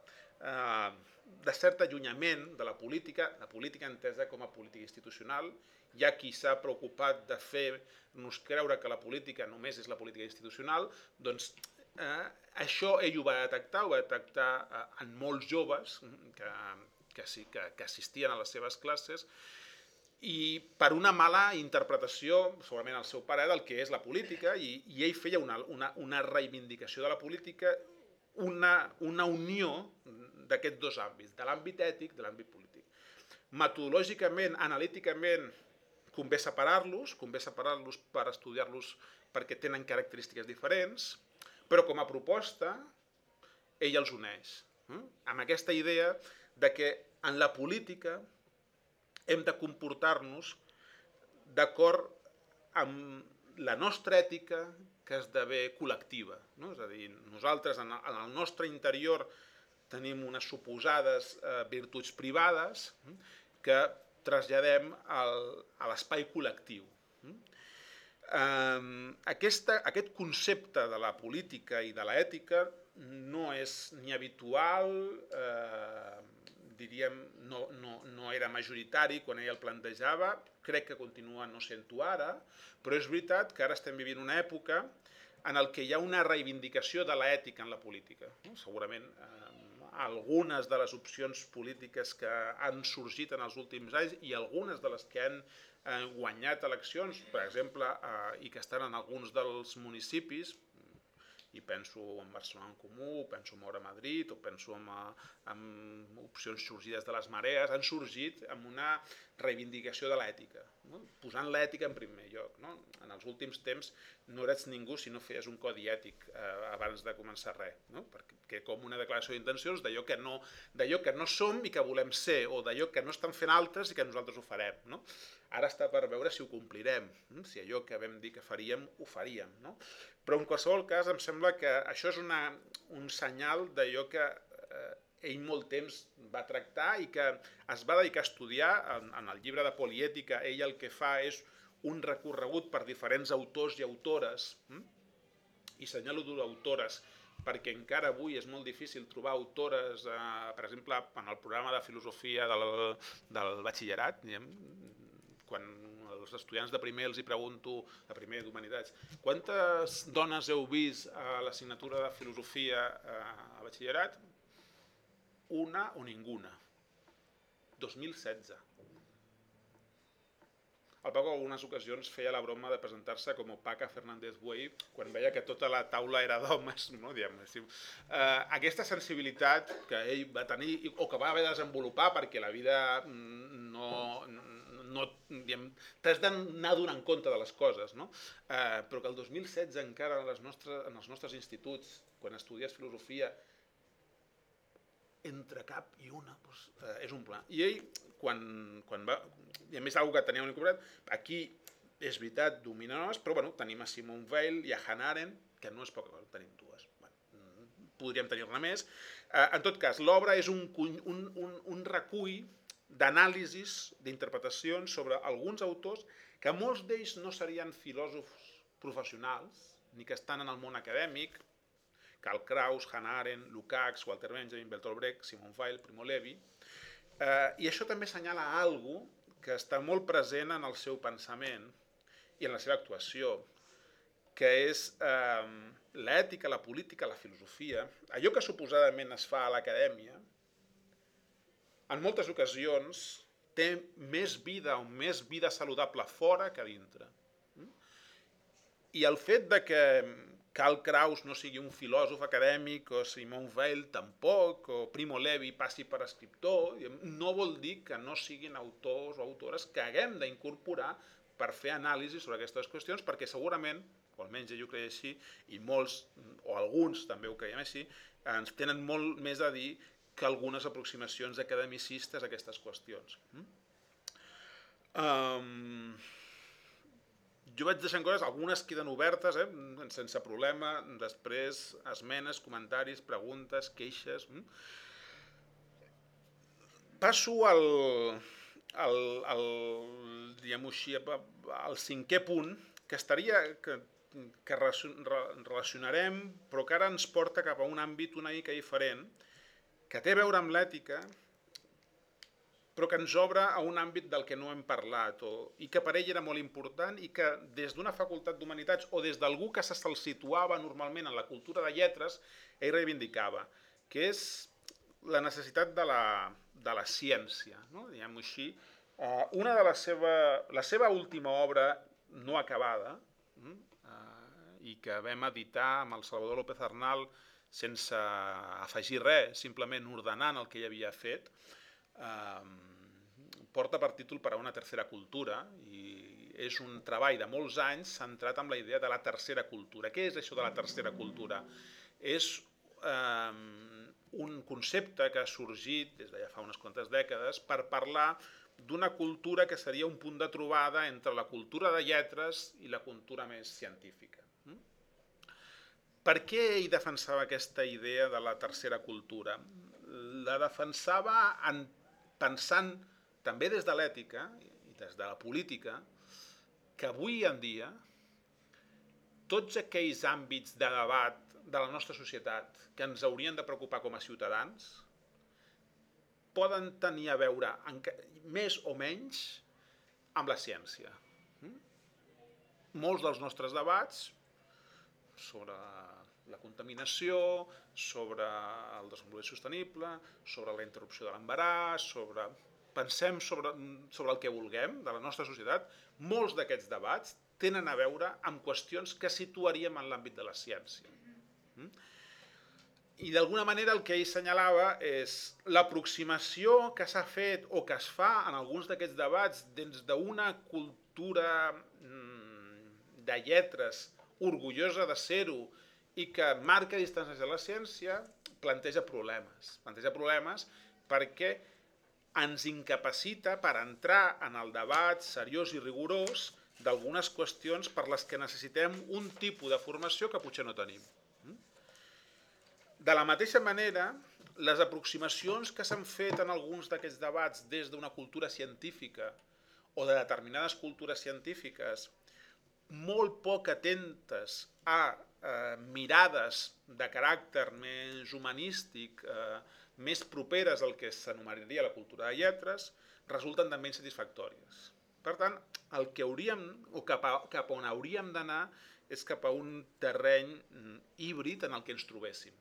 allunyament de la política entesa com a política institucional. Hi ha qui s'ha preocupat de fer-nos creure que la política només és la política institucional, doncs això ell ho va detectar en molts joves que assistien a les seves classes i per una mala interpretació, segurament al seu pare, del que és la política, i ell feia una reivindicació de la política, una unió d'aquests dos àmbits, de l'àmbit ètic i de l'àmbit polític. Metodològicament, analíticament, convé separar-los per estudiar-los perquè tenen característiques diferents, però com a proposta ell els uneix, amb aquesta idea de que en la política hem de comportar-nos d'acord amb la nostra ètica que esdevé col·lectiva. És a dir, nosaltres en el nostre interior tenim unes suposades virtuts privades que traslladem a l'espai col·lectiu. Aquest concepte de la política i de l'ètica no és ni habitual, diríem, no era majoritari quan ell el plantejava, crec que continua no sent-ho ara, però és veritat que ara estem vivint una època en què hi ha una reivindicació de l'ètica en la política. Segurament algunes de les opcions polítiques que han sorgit en els últims anys i algunes de les que han guanyat eleccions, per exemple, i que estan en alguns dels municipis, i penso en Barcelona en Comú, penso en Moure Madrid, o penso en opcions sorgides de les marees, han sorgit amb una reivindicació de l'ètica, posant l'ètica en primer lloc. En els últims temps no eres ningú si no feies un codi ètic abans de començar res, perquè com una declaració d'intencions d'allò que no som i que volem ser, o d'allò que no estan fent altres i que nosaltres ho farem. Ara està per veure si ho complirem, si allò que vam dir que faríem, ho faríem. Però en qualsevol cas em sembla que això és un senyal d'allò que ell molt temps va tractar i que es va dedicar a estudiar. En el llibre de Poliètica ell el que fa és un recorregut per diferents autors i autores, i senyalo d'autores perquè encara avui és molt difícil trobar autores, per exemple, en el programa de filosofia del batxillerat, quan els estudiants de primer els hi pregunto, de primer d'Humanitats, quantes dones heu vist a l'assignatura de filosofia a batxillerat? Una o ninguna. 2016. el Paco en algunes ocasions feia la broma de presentar-se com Paca Fernández Buey quan veia que tota la taula era d'homes, no? Aquesta sensibilitat que ell va tenir o que va haver de desenvolupar perquè la vida t'has d'anar donant compte de les coses, no? Però que el 2016 encara en els nostres instituts, quan estudies filosofia, entre cap i una, doncs, és un problema. I ell, quan va, i a més algo que tenia un incorporat, aquí és veritat, domina noves, però bueno, tenim a Simone Weil i a Hannah Arendt, que no és poca cosa, tenim dues. Bueno, podríem tenir-ne més. En tot cas, l'obra és un recull d'anàlisis, d'interpretacions sobre alguns autors que molts d'ells no serien filòsofs professionals, ni que estan en el món acadèmic, Karl Kraus, Hannah Arendt, Lukács, Walter Benjamin, Bertolt Brecht, Simone Weil, Primo Levi. I això també assenyala alguna cosa que està molt present en el seu pensament i en la seva actuació, que és l'ètica, la política, la filosofia, allò que suposadament es fa a l'acadèmia, en moltes ocasions té més vida o més vida saludable fora que dintre. I el fet de que Karl Kraus no sigui un filòsof acadèmic, o Simone Weil tampoc, o Primo Levi passi per escriptor, no vol dir que no siguin autors o autores que haguem d'incorporar per fer anàlisi sobre aquestes qüestions, perquè segurament, o almenys jo ho creia així, i molts, o alguns també ho creiem així, ens tenen molt més a dir que algunes aproximacions academicistes a aquestes qüestions. Jo vaig deixant coses, algunes queden obertes, sense problema, després esmenes, comentaris, preguntes, queixes. Passo al cinquè punt, que relacionarem, però que ara ens porta cap a un àmbit una mica diferent, que té a veure amb l'ètica, però que ens obre a un àmbit del que no hem parlat i que per ell era molt important i que des d'una facultat d'Humanitats o des d'algú que se'l situava normalment en la cultura de lletres, ell reivindicava, que és la necessitat de la ciència, no? Diguem-ho així. Una de la seva última obra no acabada, i que vam editar amb el Salvador López Arnal sense afegir res, simplement ordenant el que ell havia fet, porta per títol Per a una tercera cultura i és un treball de molts anys centrat en la idea de la tercera cultura. Què és això de la tercera cultura? És un concepte que ha sorgit des de ja fa unes quantes dècades per parlar d'una cultura que seria un punt de trobada entre la cultura de lletres i la cultura més científica. Per què ell defensava aquesta idea de la tercera cultura? La defensava pensant també des de l'ètica i des de la política que avui en dia tots aquells àmbits de debat de la nostra societat que ens haurien de preocupar com a ciutadans poden tenir a veure més o menys amb la ciència. Molts dels nostres debats sobre la contaminació, sobre el desenvolupament sostenible, sobre la interrupció de l'embaràs, pensem sobre el que vulguem de la nostra societat, molts d'aquests debats tenen a veure amb qüestions que situaríem en l'àmbit de la ciència. I d'alguna manera el que ell assenyalava és l'aproximació que s'ha fet o que es fa en alguns d'aquests debats des d'una cultura de lletres orgullosa de ser-ho i que marca distàncies de la ciència, planteja problemes perquè ens incapacita per entrar en el debat seriós i rigorós d'algunes qüestions per les que necessitem un tipus de formació que potser no tenim. De la mateixa manera, les aproximacions que s'han fet en alguns d'aquests debats des d'una cultura científica o de determinades cultures científiques molt poc atentes a mirades de caràcter més humanístic, més properes al que s'anomenaria la cultura de lletres, resulten també insatisfactòries. Per tant, el que hauríem, o cap a on hauríem d'anar, és cap a un terreny híbrid en el que ens trobéssim.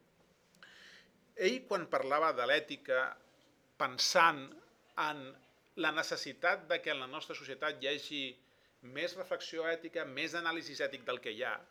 Ell, quan parlava de l'ètica, pensant en la necessitat de que en la nostra societat hi hagi més reflexió ètica, més anàlisi ètic del que hi ha.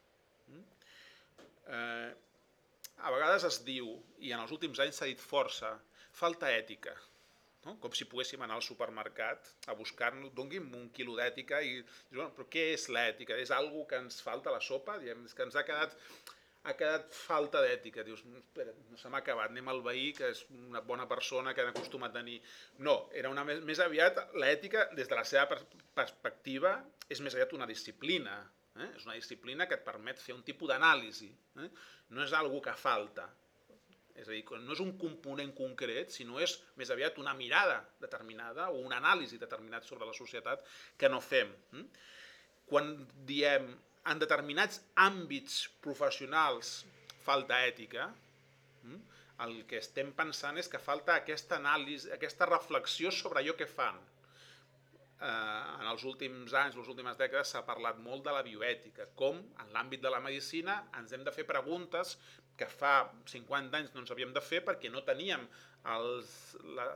A vegades es diu, i en els últims anys s'ha dit força, falta ètica. No? Com si poguéssim anar al supermercat a buscar-nos, dongui'm un quilo d'ètica i dir, bueno, però què és l'ètica? És alguna que ens falta a la sopa? Diem, és que ens ha quedat falta d'ètica. Dius, espera, no se m'ha acabat, anem al veí, que és una bona persona que han acostumat a tenir. No, era més aviat, l'ètica, des de la seva perspectiva, és més aviat una disciplina. És una disciplina que et permet fer un tipus d'anàlisi. No és alguna que falta. És a dir, no és un component concret, sinó és més aviat una mirada determinada o una anàlisi determinat sobre la societat que no fem. Quan diem en determinats àmbits professionals falta ètica, el que estem pensant és que falta aquesta anàlisi, aquesta reflexió sobre allò que fan. En els últims anys, les últimes dècades, s'ha parlat molt de la bioètica, com en l'àmbit de la medicina ens hem de fer preguntes que fa 50 anys no ens havíem de fer perquè no teníem els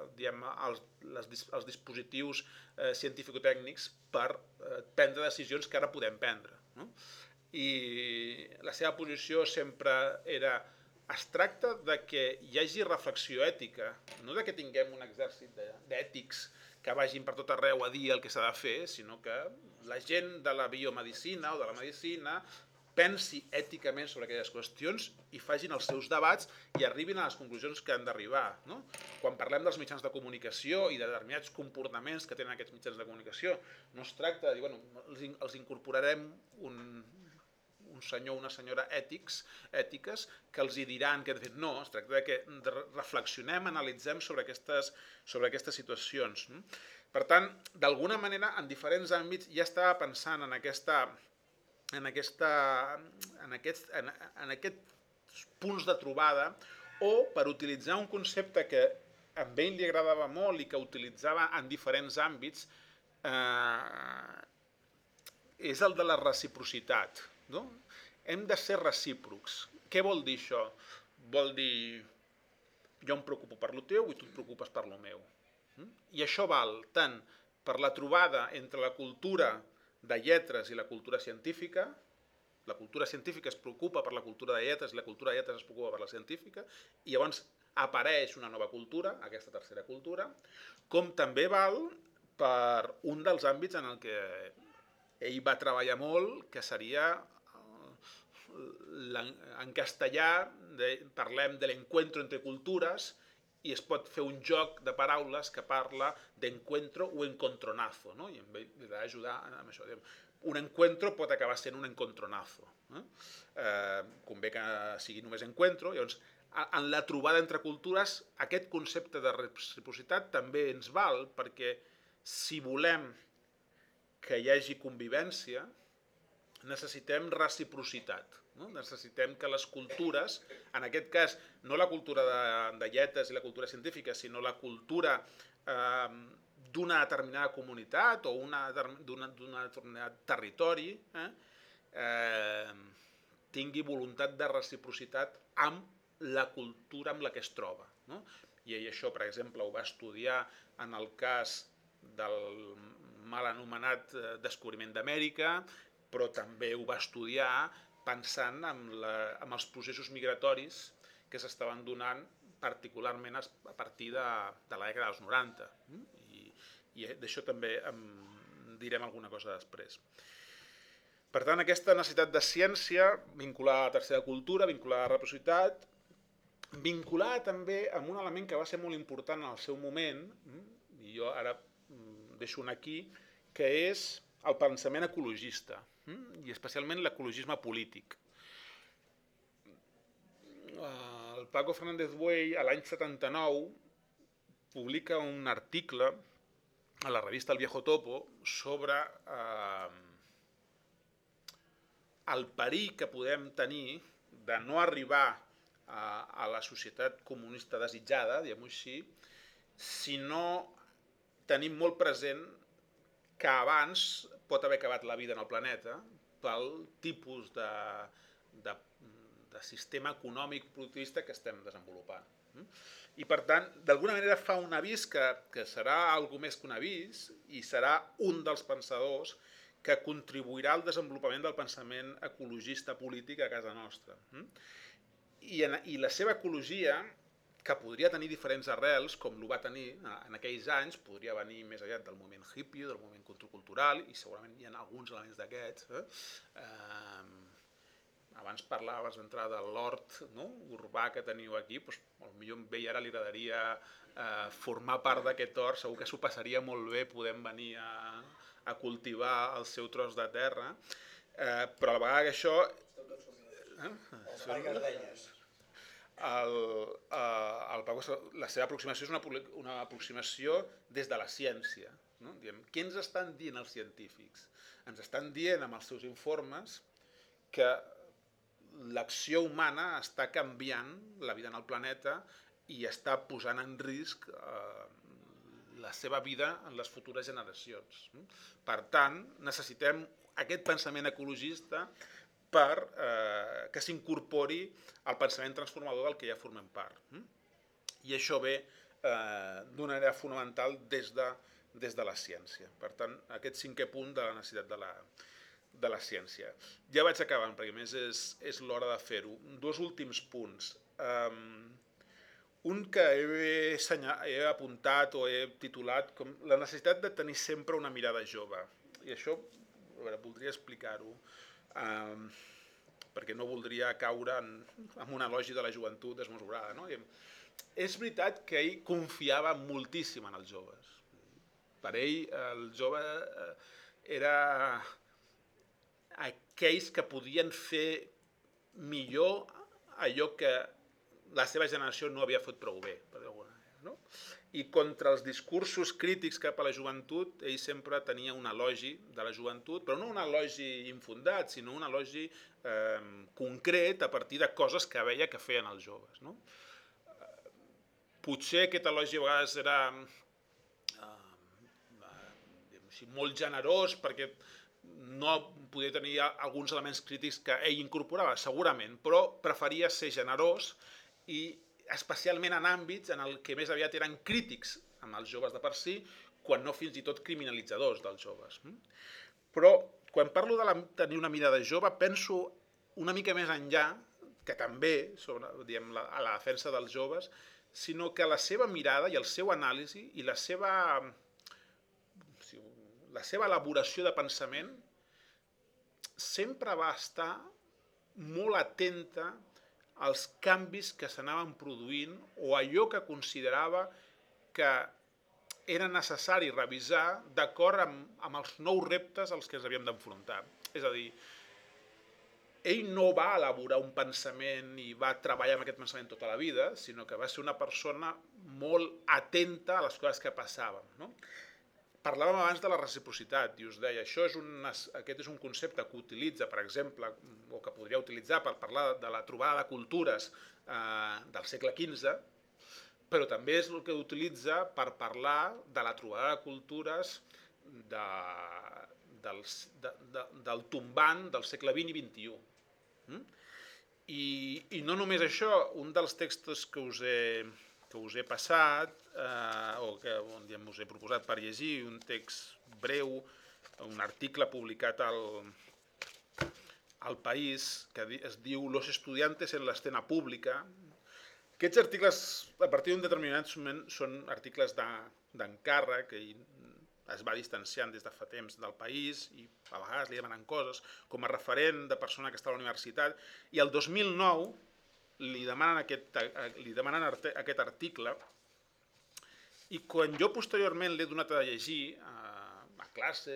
dispositius científico-tècnics per prendre decisions que ara podem prendre. I la seva posició sempre era: es tracta de que hi hagi reflexió ètica, no de que tinguem un exèrcit d'ètics que vagin per tot arreu a dir el que s'ha de fer, sinó que la gent de la biomedicina o de la medicina pensi èticament sobre aquelles qüestions i facin els seus debats i arribin a les conclusions que han d'arribar. Quan parlem dels mitjans de comunicació i de determinats comportaments que tenen aquests mitjans de comunicació, no es tracta de dir, bueno, els incorporarem un senyor o una senyora ètiques que els hi diran que, de fet, no, es tracta de que reflexionem, analitzem sobre aquestes situacions. Per tant, d'alguna manera, en diferents àmbits ja estava pensant en aquests punts de trobada, o per utilitzar un concepte que a ell li agradava molt i que utilitzava en diferents àmbits, és el de la reciprocitat. Hem de ser recíprocs. Què vol dir això? Vol dir, jo em preocupo per lo teu i tu et preocupes per lo meu. I això val tant per la trobada entre la cultura de lletres i la cultura científica. La cultura científica es preocupa per la cultura de lletres i la cultura de lletres es preocupa per la científica, i llavors apareix una nova cultura, aquesta tercera cultura, com també val per un dels àmbits en el que ell va treballar molt, que seria, en castellà parlem de l'encuentro entre cultures, i es pot fer un joc de paraules que parla d'encuentro o encontronazo, i em va ajudar amb això. Un encuentro pot acabar sent un encontronazo. Convé que sigui només encuentro. Llavors, en la trobada entre cultures, aquest concepte de reciprocitat també ens val, perquè si volem que hi hagi convivència, necessitem reciprocitat. Necessitem que les cultures, en aquest cas no la cultura de lletres i la cultura científica, sinó la cultura d'una determinada comunitat o d'un determinat territori, tingui voluntat de reciprocitat amb la cultura amb la que es troba. I això, per exemple, ho va estudiar en el cas del mal anomenat descobriment d'Amèrica, però també ho va estudiar pensant en els processos migratoris que s'estaven donant particularment a partir de la dècada dels 90. I d'això també en direm alguna cosa després. Per tant, aquesta necessitat de ciència vinculada a la tercera cultura, vinculada a la reciprocitat, vinculada també amb un element que va ser molt important en el seu moment, i jo ara deixo un aquí, que és el pensament ecologista, i especialment l'ecologisme polític. El Paco Fernández Buey, a l'any 79, publica un article a la revista El Viejo Topo sobre el perill que podem tenir de no arribar a la societat comunista desitjada, diguem-ho així, si no tenim molt present que abans pot haver acabat la vida en el planeta pel tipus de sistema econòmic productivista que estem desenvolupant. I per tant, d'alguna manera fa un avís que serà alguna més que un avís i serà un dels pensadors que contribuirà al desenvolupament del pensament ecologista polític a casa nostra. I la seva ecologia, que podria tenir diferents arrels, com l'ho va tenir en aquells anys, podria venir més aviat del moviment hippie, del moviment contracultural, i segurament hi ha alguns elements d'aquests. Abans parlaves d'entrar de l'hort urbà que teniu aquí, doncs, potser a ell ara li agradaria formar part d'aquest hort, segur que s'ho passaria molt bé, podem venir a cultivar el seu tros de terra, però a la vegada que això... Els Gardenyes. La seva aproximació és una aproximació des de la ciència. Què ens estan dient els científics? Ens estan dient amb els seus informes que l'acció humana està canviant la vida en el planeta i està posant en risc la seva vida en les futures generacions. Per tant, necessitem aquest pensament ecologista que s'incorpori al pensament transformador del que ja formem part. I això ve d'una manera fonamental des de la ciència. Per tant, aquest 5è punt de la necessitat de la ciència. Ja vaig acabant, perquè a més és l'hora de fer-ho. 2 últims punts. Un que he apuntat o he titulat com la necessitat de tenir sempre una mirada jove. I això, voldria explicar-ho, perquè no voldria caure en un elogi de la joventut desmesurada. És veritat que ell confiava moltíssim en els joves. Per ell, el jove era aquells que podien fer millor allò que la seva generació no havia fet prou bé, per alguna manera. I contra els discursos crítics cap a la joventut, ell sempre tenia un elogi de la joventut, però no un elogi infundat, sinó un elogi concret a partir de coses que veia que feien els joves. Potser aquest elogi a vegades era molt generós perquè no podia tenir alguns elements crítics que ell incorporava, segurament, però preferia ser generós i especialment en àmbits en el que més aviat eren crítics amb els joves de per si, quan no fins i tot criminalitzadors dels joves. Però quan parlo de tenir una mirada jove, penso una mica més enllà, que també a la defensa dels joves, sinó que la seva mirada i el seu anàlisi i la seva elaboració de pensament sempre va estar molt atenta als canvis que s'anaven produint o allò que considerava que era necessari revisar d'acord amb els nous reptes als que ens havíem d'enfrontar. És a dir, ell no va elaborar un pensament i va treballar amb aquest pensament tota la vida, sinó que va ser una persona molt atenta a les coses que passaven. Parlàvem abans de la reciprocitat i us deia, aquest és un concepte que utilitza, per exemple, o que podria utilitzar per parlar de la trobada de cultures del segle XV, però també és el que utilitza per parlar de la trobada de cultures del tombant del segle XX i XXI. I no només això, un dels textos que us he passat, o que us he proposat per llegir, un text breu, un article publicat al País, que es diu Los estudiantes en l'escena pública. Aquests articles, a partir d'un determinat moment, són articles d'encàrrec, que es va distanciant des de fa temps del País i a vegades li demanen coses com a referent de persona que està a la universitat, i el 2009 li demanen aquest article, i quan jo posteriorment l'he donat a llegir a classe,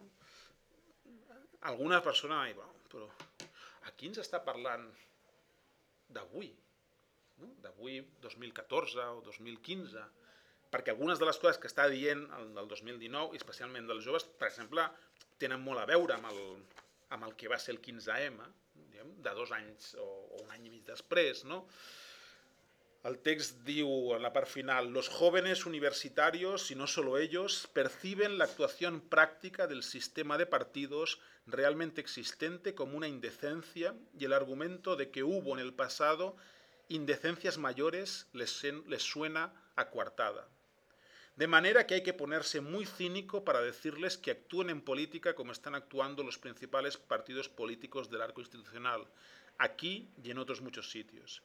alguna persona m'ha dit, però aquí ens està parlant d'avui, d'avui 2014 o 2015, perquè algunes de les coses que està dient del 2019, especialment dels joves, per exemple, tenen molt a veure amb el que va ser el 15M, de 2 anys o un any i mig després. El text diu en la part final: los jóvenes universitarios, y no solo ellos, perciben la actuación práctica del sistema de partidos realmente existente como una indecencia y el argumento de que hubo en el pasado indecencias mayores les suena a coartada. De manera que hay que ponerse muy cínico para decirles que actúen en política como están actuando los principales partidos políticos del arco institucional, aquí y en otros muchos sitios.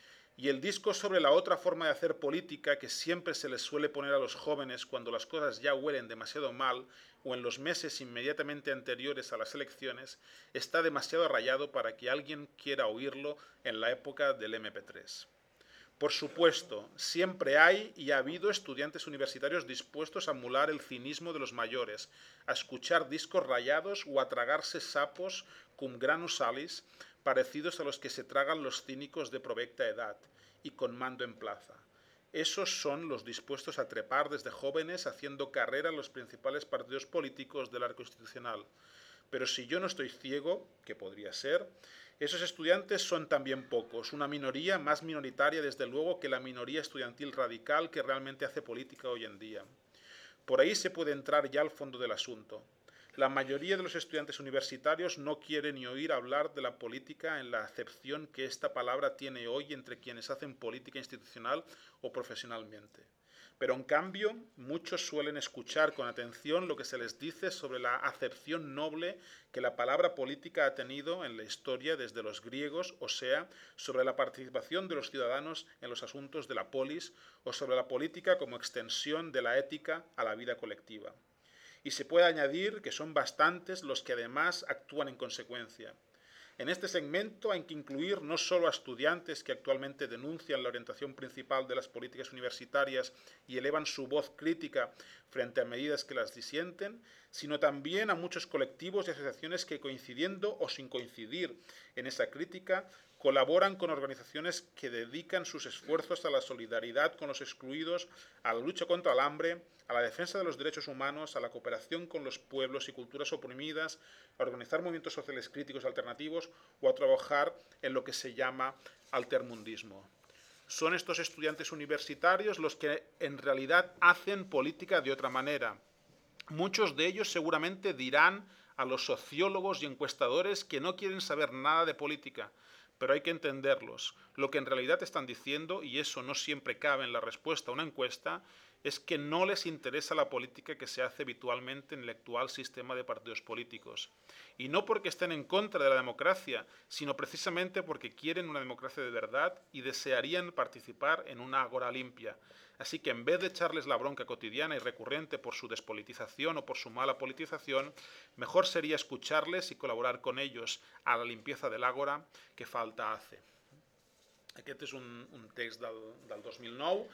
Y el disco sobre la otra forma de hacer política que siempre se les suele poner a los jóvenes cuando las cosas ya huelen demasiado mal o en los meses inmediatamente anteriores a las elecciones, está demasiado rayado para que alguien quiera oírlo en la época del MP3. Por supuesto, siempre hay y ha habido estudiantes universitarios dispuestos a emular el cinismo de los mayores, a escuchar discos rayados o a tragarse sapos cum granus salis, parecidos a los que se tragan los cínicos de provecta edad, y con mando en plaza. Esos son los dispuestos a trepar desde jóvenes haciendo carrera en los principales partidos políticos del arco institucional. Pero si yo no estoy ciego, que podría ser, esos estudiantes son también pocos, una minoría más minoritaria desde luego que la minoría estudiantil radical que realmente hace política hoy en día. Por ahí se puede entrar ya al fondo del asunto. La mayoría de los estudiantes universitarios no quieren ni oír hablar de la política en la acepción que esta palabra tiene hoy entre quienes hacen política institucional o profesionalmente. Pero en cambio, muchos suelen escuchar con atención lo que se les dice sobre la acepción noble que la palabra política ha tenido en la historia desde los griegos, o sea, sobre la participación de los ciudadanos en los asuntos de la polis, o sobre la política como extensión de la ética a la vida colectiva. Y se puede añadir que son bastantes los que además actúan en consecuencia. En este segmento hay que incluir no solo a estudiantes que actualmente denuncian la orientación principal de las políticas universitarias y elevan su voz crítica frente a medidas que las disienten, sino también a muchos colectivos y asociaciones que, coincidiendo o sin coincidir en esa crítica, colaboran con organizaciones que dedican sus esfuerzos a la solidaridad con los excluidos, a la lucha contra el hambre, a la defensa de los derechos humanos, a la cooperación con los pueblos y culturas oprimidas, a organizar movimientos sociales críticos alternativos o a trabajar en lo que se llama altermundismo. Son estos estudiantes universitarios los que en realidad hacen política de otra manera. Muchos de ellos seguramente dirán a los sociólogos y encuestadores que no quieren saber nada de política, pero hay que entenderlos. Lo que en realidad están diciendo, y eso no siempre cabe en la respuesta a una encuesta, es que no les interesa la política que se hace habitualmente en el actual sistema de partidos políticos. Y no porque estén en contra de la democracia, sino precisamente porque quieren una democracia de verdad y desearían participar en una ágora limpia. Así que en vez de echarles la bronca cotidiana y recurrente por su despolitización o por su mala politización, mejor sería escucharles y colaborar con ellos a la limpieza del ágora que falta hace. Aquest és un text del 2009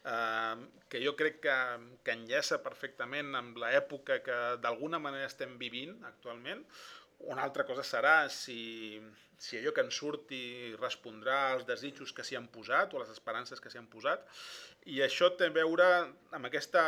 que jo crec que enllaça perfectament amb l'època que d'alguna manera estem vivint actualment. Una altra cosa serà si allò que en surti respondrà als desitjos que s'hi han posat o a les esperances que s'hi han posat. I això té a veure amb aquesta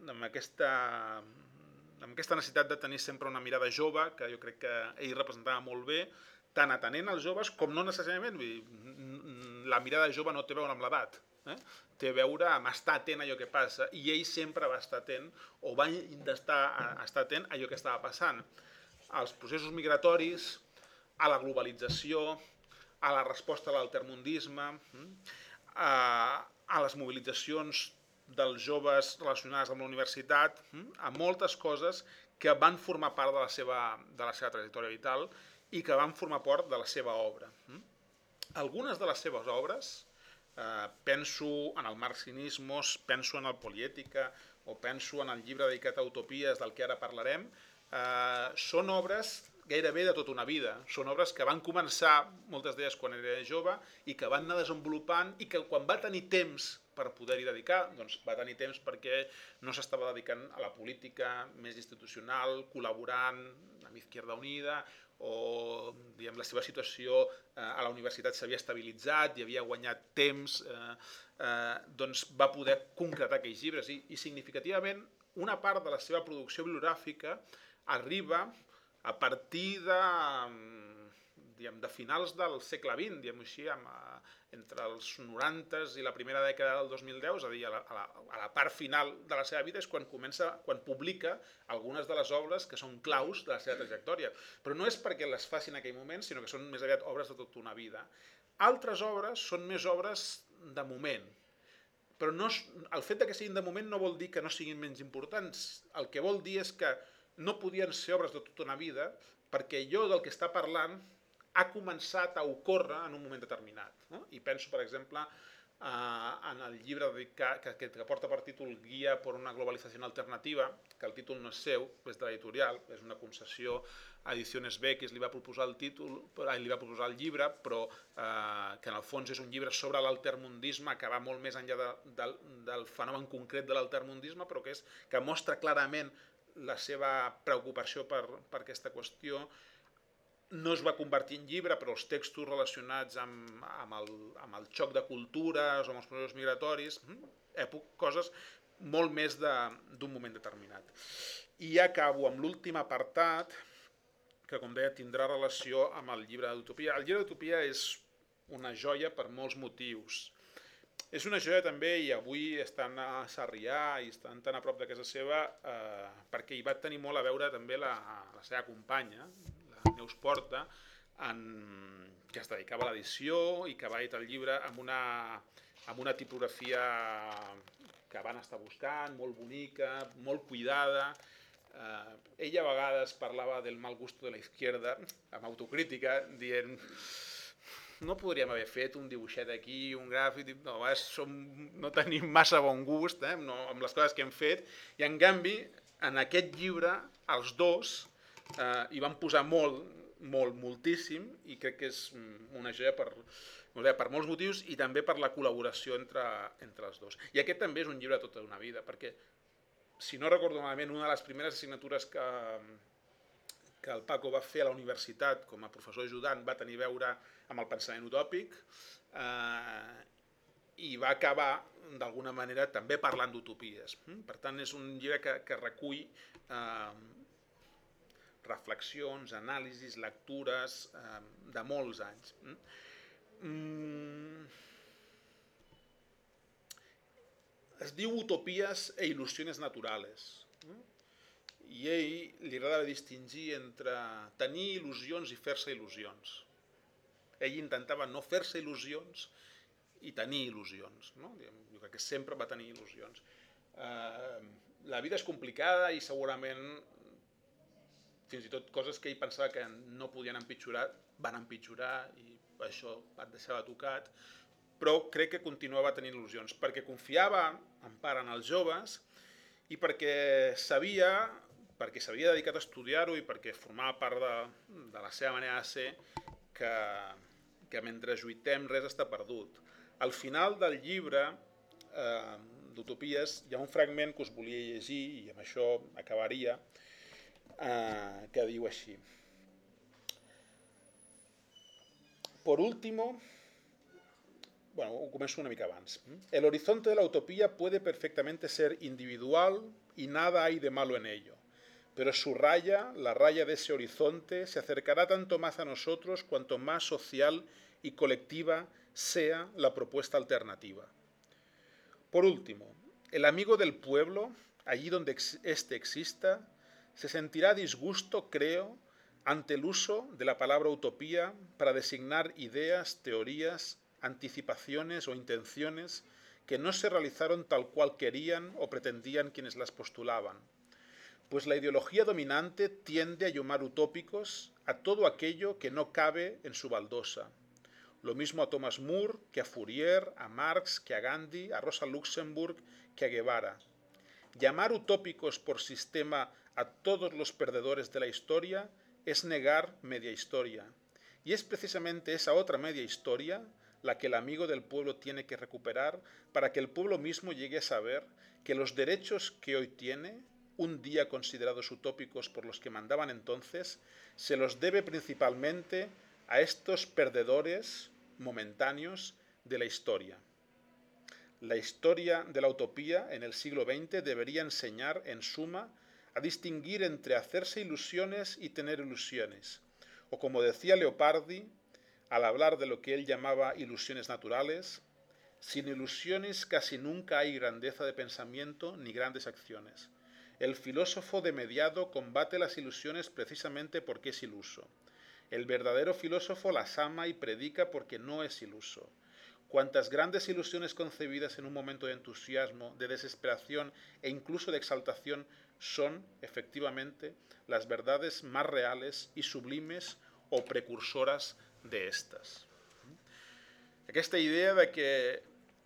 necessitat de tenir sempre una mirada jove, que jo crec que ell representava molt bé, tant atenent als joves com no necessàriament. La mirada jove no té a veure amb l'edat, té a veure amb estar atent a allò que passa, i ell sempre va estar atent o va estar atent a allò que estava passant, als processos migratoris, a la globalització, a la resposta a l'altermundisme, a les mobilitzacions dels joves relacionades amb la universitat, a moltes coses que van formar part de la seva trajectòria vital i que van formar part de la seva obra. Algunes de les seves obres, penso en el Marx Cinismos, penso en el Poliètica o penso en el llibre dedicat a utopies del que ara parlarem, són obres gairebé de tota una vida. Són obres que van començar, moltes d'elles quan era jove, i que van anar desenvolupant i que quan va tenir temps per poder-hi dedicar, doncs va tenir temps perquè no s'estava dedicant a la política més institucional, col·laborant amb Izquierda Unida, o la seva situació a la universitat s'havia estabilitzat i havia guanyat temps, doncs va poder concretar aquells llibres. I significativament una part de la seva producció bibliogràfica arriba a partir de finals del segle XX, diguem-ho així, entre els 90s i la primera dècada del 2010, és a dir, a la part final de la seva vida és quan publica algunes de les obres que són claus de la seva trajectòria. Però no és perquè les faci en aquell moment, sinó que són més aviat obres de tota una vida. Altres obres són més obres de moment, però el fet que siguin de moment no vol dir que no siguin menys importants. El que vol dir és que no podien ser obres de tota una vida perquè allò del que està parlant ha començat a ocórrer en un moment determinat. No? I penso, per exemple, en el llibre que porta per títol Guia per una globalització alternativa, que el títol no és seu, és de l'editorial, és una concessió a Ediciones Beckis, li va proposar el llibre, però que en el fons és un llibre sobre l'altermundisme que va molt més enllà del fenomen concret de l'altermundisme, però que mostra clarament la seva preocupació per aquesta qüestió. No es va convertir en llibre, però els textos relacionats amb el xoc de cultures o amb els processos migratoris, coses molt més d'un moment determinat. I ja acabo amb l'últim apartat, que com deia tindrà relació amb el llibre d'Utopia. El llibre d'Utopia és una joia per molts motius. És una joia també, i avui estan a Sarrià i estan tan a prop de casa seva, perquè hi va tenir molt a veure també la seva companya, Neus Porta, que es dedicava a l'edició i que va editar el llibre amb una tipografia que van estar buscant, molt bonica, molt cuidada. Ella a vegades parlava del mal gusto de la izquierda, amb autocrítica, dient no podríem haver fet un dibuixet aquí, un gràfic, no tenim massa bon gust amb les coses que hem fet, i en canvi en aquest llibre els dos hi van posar moltíssim, i crec que és una joia per molts motius i també per la col·laboració entre els dos. I aquest també és un llibre de tota una vida, perquè, si no recordo malament, una de les primeres assignatures que el Paco va fer a la universitat com a professor ajudant va tenir a veure amb el pensament utòpic i va acabar, d'alguna manera, també parlant d'utopies. Per tant, és un llibre que recull reflexions, anàlisis, lectures de molts anys. Es diu Utopies e ilusiones naturales. I a ell li agradava distingir entre tenir il·lusions i fer-se il·lusions. Ell intentava no fer-se il·lusions i tenir il·lusions. Jo crec que sempre va tenir il·lusions. La vida és complicada i segurament fins i tot coses que ell pensava que no podien empitjorar, van empitjorar i això et deixava tocat, però crec que continuava tenint il·lusions, perquè confiava en part en els joves i perquè s'havia dedicat a estudiar-ho i perquè formava part de la seva manera de ser que mentre lluitem res està perdut. Al final del llibre d'Utopies hi ha un fragment que us volia llegir i amb això acabaria, que diu així. Por último, ho començo una mica abans. El horizonte de la utopía puede perfectamente ser individual y nada hay de malo en ello, pero su raya, la raya de ese horizonte, se acercará tanto más a nosotros cuanto más social y colectiva sea la propuesta alternativa. Por último, el amigo del pueblo, allí donde éste exista, se sentirá disgusto, creo, ante el uso de la palabra utopía para designar ideas, teorías, anticipaciones o intenciones que no se realizaron tal cual querían o pretendían quienes las postulaban. Pues la ideología dominante tiende a llamar utópicos a todo aquello que no cabe en su baldosa. Lo mismo a Thomas More que a Fourier, a Marx, que a Gandhi, a Rosa Luxemburg, que a Guevara. Llamar utópicos por sistema a todos los perdedores de la historia es negar media historia. Y es precisamente esa otra media historia la que el amigo del pueblo tiene que recuperar para que el pueblo mismo llegue a saber que los derechos que hoy tiene, un día considerados utópicos por los que mandaban entonces, se los debe principalmente a estos perdedores momentáneos de la historia. La historia de la utopía en el siglo XX debería enseñar, en suma, a distinguir entre hacerse ilusiones y tener ilusiones, O como decía Leopardi, al hablar de lo que él llamaba ilusiones naturales, sin ilusiones casi nunca hay grandeza de pensamiento ni grandes acciones. El filósofo de mediado combate las ilusiones precisamente porque es iluso. El verdadero filósofo las ama y predica porque no es iluso. Cuantas grandes ilusiones concebidas en un momento de entusiasmo, de desesperación e incluso de exaltación son, efectivamente, las verdades más reales y sublimes o precursoras de estas. Aquesta idea de que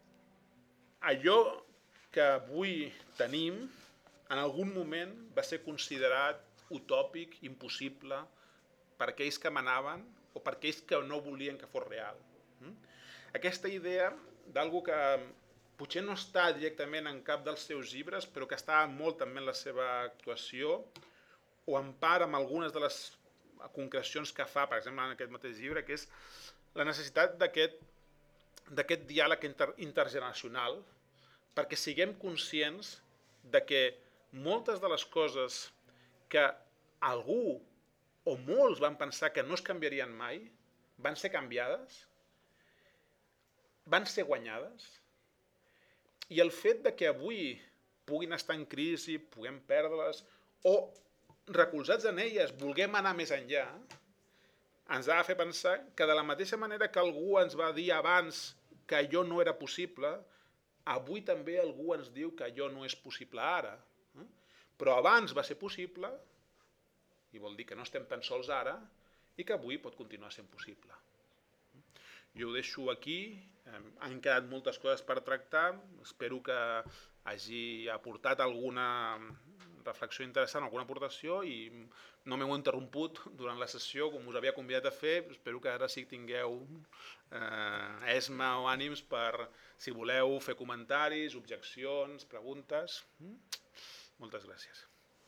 allò que avui tenim en algun moment va ser considerat utòpic, impossible, per aquells que manaven o per aquells que no volien que fos real. Aquesta idea d'algú que potser no està directament en cap dels seus llibres, però que està molt també en la seva actuació, o en part amb algunes de les concrecions que fa, per exemple, en aquest mateix llibre, que és la necessitat d'aquest diàleg intergeneracional, perquè siguem conscients de que moltes de les coses que algú o molts van pensar que no es canviarien mai, van ser canviades, van ser guanyades, i el fet de que avui puguin estar en crisi, puguem perdre-les, o recolzats en elles vulguem anar més enllà, ens ha de fer pensar que de la mateixa manera que algú ens va dir abans que allò no era possible, avui també algú ens diu que allò no és possible ara. Però abans va ser possible, i vol dir que no estem tan sols ara, i que avui pot continuar sent possible. Jo ho deixo aquí, han quedat moltes coses per tractar, espero que hagi aportat alguna reflexió interessant, alguna aportació, i no m'heu interromput durant la sessió com us havia convidat a fer. Espero que ara sí que tingueu esma o ànims per, si voleu, fer comentaris, objeccions, preguntes. Moltes gràcies.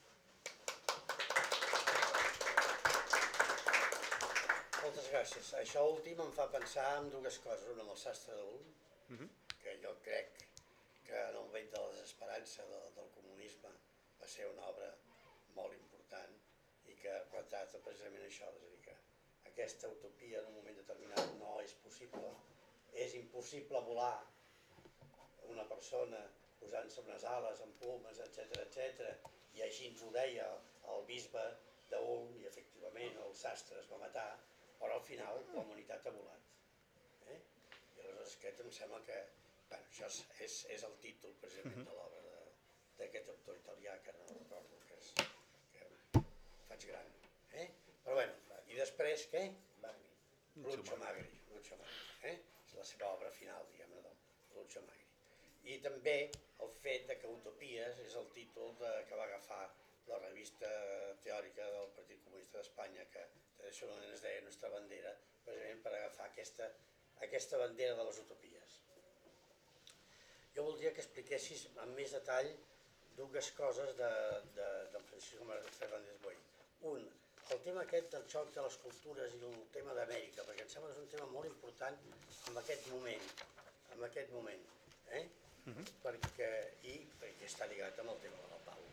Moltes gràcies. Això últim em fa pensar en dues coses. Una, amb el sastre d'Ulm, que jo crec que en el vent de la desesperança del comunisme va ser una obra molt important i que retrata precisament això, és a dir, que aquesta utopia en un moment determinat no és possible. És impossible volar una persona posant-se unes ales amb plomes, etc. I així ens ho deia el bisbe d'Ulm, i efectivament el sastre es va matar, però al final la humanitat ha volat. I aleshores aquest em sembla que això és el títol precisament de l'obra d'aquest autor italià, que no recordo, que faig gran. Però bé, i després què? Lucio Magri. És la seva obra final, diguem-ne, Lucio Magri. I també el fet que Utopies és el títol que va agafar la revista teòrica del Partit Comunista d'Espanya, que tradicionalment es deia Nostra Bandera, precisament per agafar aquesta bandera de les utopies. Jo voldria que expliquessis amb més detall dues coses d'en Francisco Fernández Boix. Un, el tema aquest del xoc de les cultures i el tema d'Amèrica, perquè em sembla que és un tema molt important en aquest moment, perquè està lligat amb el tema de la pau.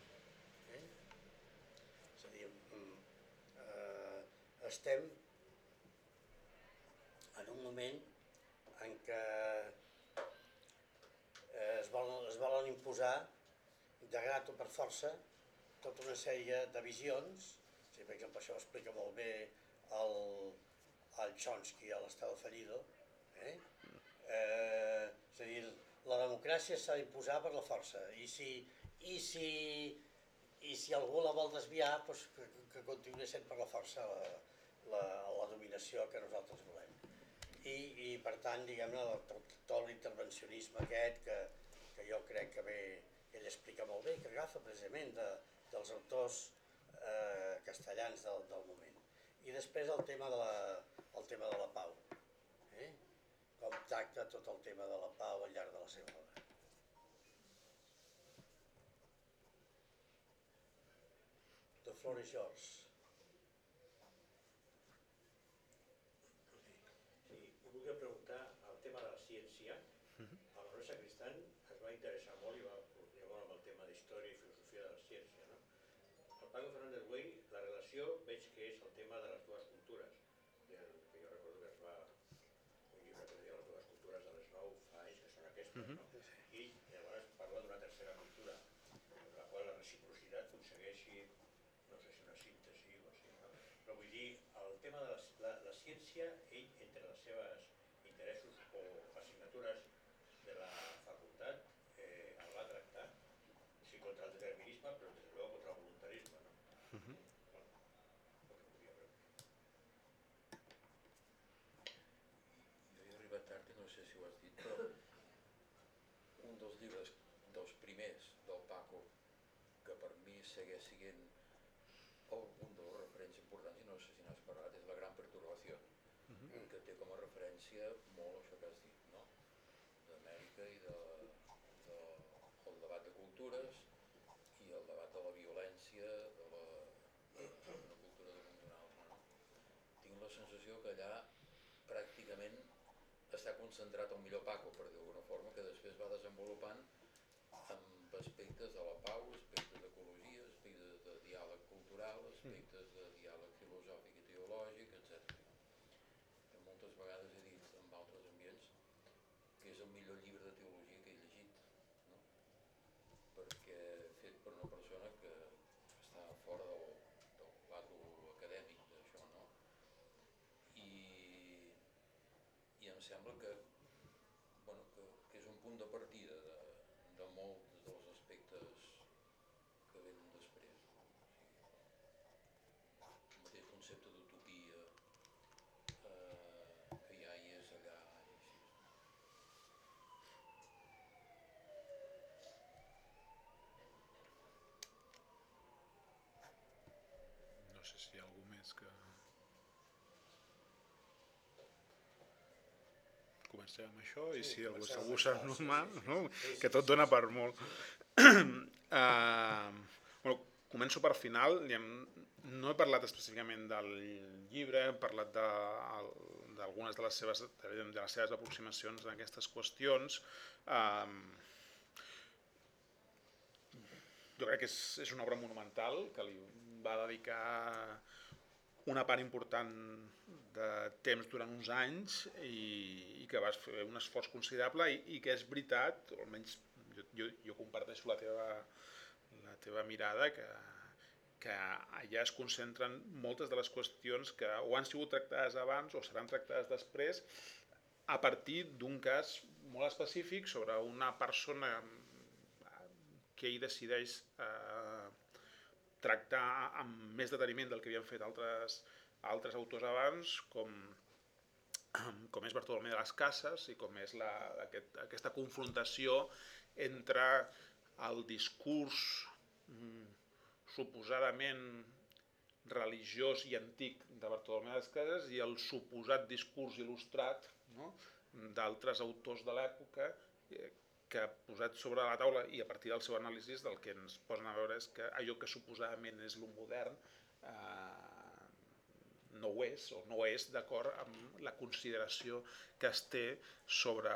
És a dir, estem en un moment en què es volen imposar de grat o per força tota una sèrie de visions. Per exemple, això ho explica molt bé el Chomsky a l'Estado Fallido. És a dir, la democràcia s'ha d'imposar per la força, i si algú la vol desviar, que continuï sent per la força la dominació que nosaltres volem. I per tant, diguem-ne, tot l'intervencionisme aquest, que jo crec que ell explica molt bé, que agafa precisament dels autors castellans del moment. I després el tema de la pau. Com tracta tot el tema de la pau al llarg de la seva obra. The floor is yours. Sí, volia preguntar el tema de la ciència. El Manuel Sacristán es va interessar molt i va portar molt amb el tema d'història i filosofia de la ciència. El Paco Fernández Güell, la relació veig que és el tema de les dues cultures. I llavors parla d'una tercera cultura, en la qual la reciprocitat aconsegueixi, no sé si una síntesi o així, no? Però vull dir, el tema de la ciència, ell, entre les seves interessos o assignatures de la facultat, el va tractar, sí, contra el determinisme, però des de luego contra el voluntarisme, no? Bueno, el que volia preguntar. Jo he arribat tard i no sé si ho has dit, però un dels llibres, dels primers del Paco, que per mi segueix sent un dels referents importants, i no sé si n'has parlat, és La Gran Perturbació, que té com a referència molt això que has dit, no? D'Amèrica i el debat de cultures i el debat de la violència d'una cultura damunt d'una altra, no? Tinc la sensació que allà pràcticament està concentrat el millor Paco, per dir d'alguna forma, que després va desenvolupant amb aspectes de la pau, aspectes d'ecologia, aspectes de diàleg cultural, aspectes de diàleg filosòfic i teològic, etc. Que moltes vegades he dit en altres ambients que és el millor llibre de teologia que he llegit, no? Perquè fet per una persona que està fora del plato acadèmic d'això, no? I em sembla que, bueno, que és un punt de partida de molts dels aspectes que venen després, no? O sigui, el mateix concepte d'utopia que ja hi és allà i així. No sé si hi ha algú més que... Comencem amb això i si algú segur sap normal, no? Que tot dona per molt. Bueno, començo per final. No he parlat específicament del llibre, he parlat d'algunes de les seves aproximacions en aquestes qüestions. Jo crec que és una obra monumental que li va dedicar una part important de temps durant uns anys i que vas fer un esforç considerable i que és veritat, o almenys jo comparteixo la teva mirada, que allà es concentren moltes de les qüestions que o han sigut tractades abans o seran tractades després a partir d'un cas molt específic sobre una persona que ell decideix tractar amb més deteniment del que havien fet altres autors abans, com és Bartolomé de les Cases i com és aquesta confrontació entre el discurs suposadament religiós i antic de Bartolomé de les Cases i el suposat discurs il·lustrat, no? D'altres autors de l'època que posat sobre la taula i a partir del seu anàlisi del que ens posen a veure és que allò que suposadament és lo modern no ho és o no és d'acord amb la consideració que es té sobre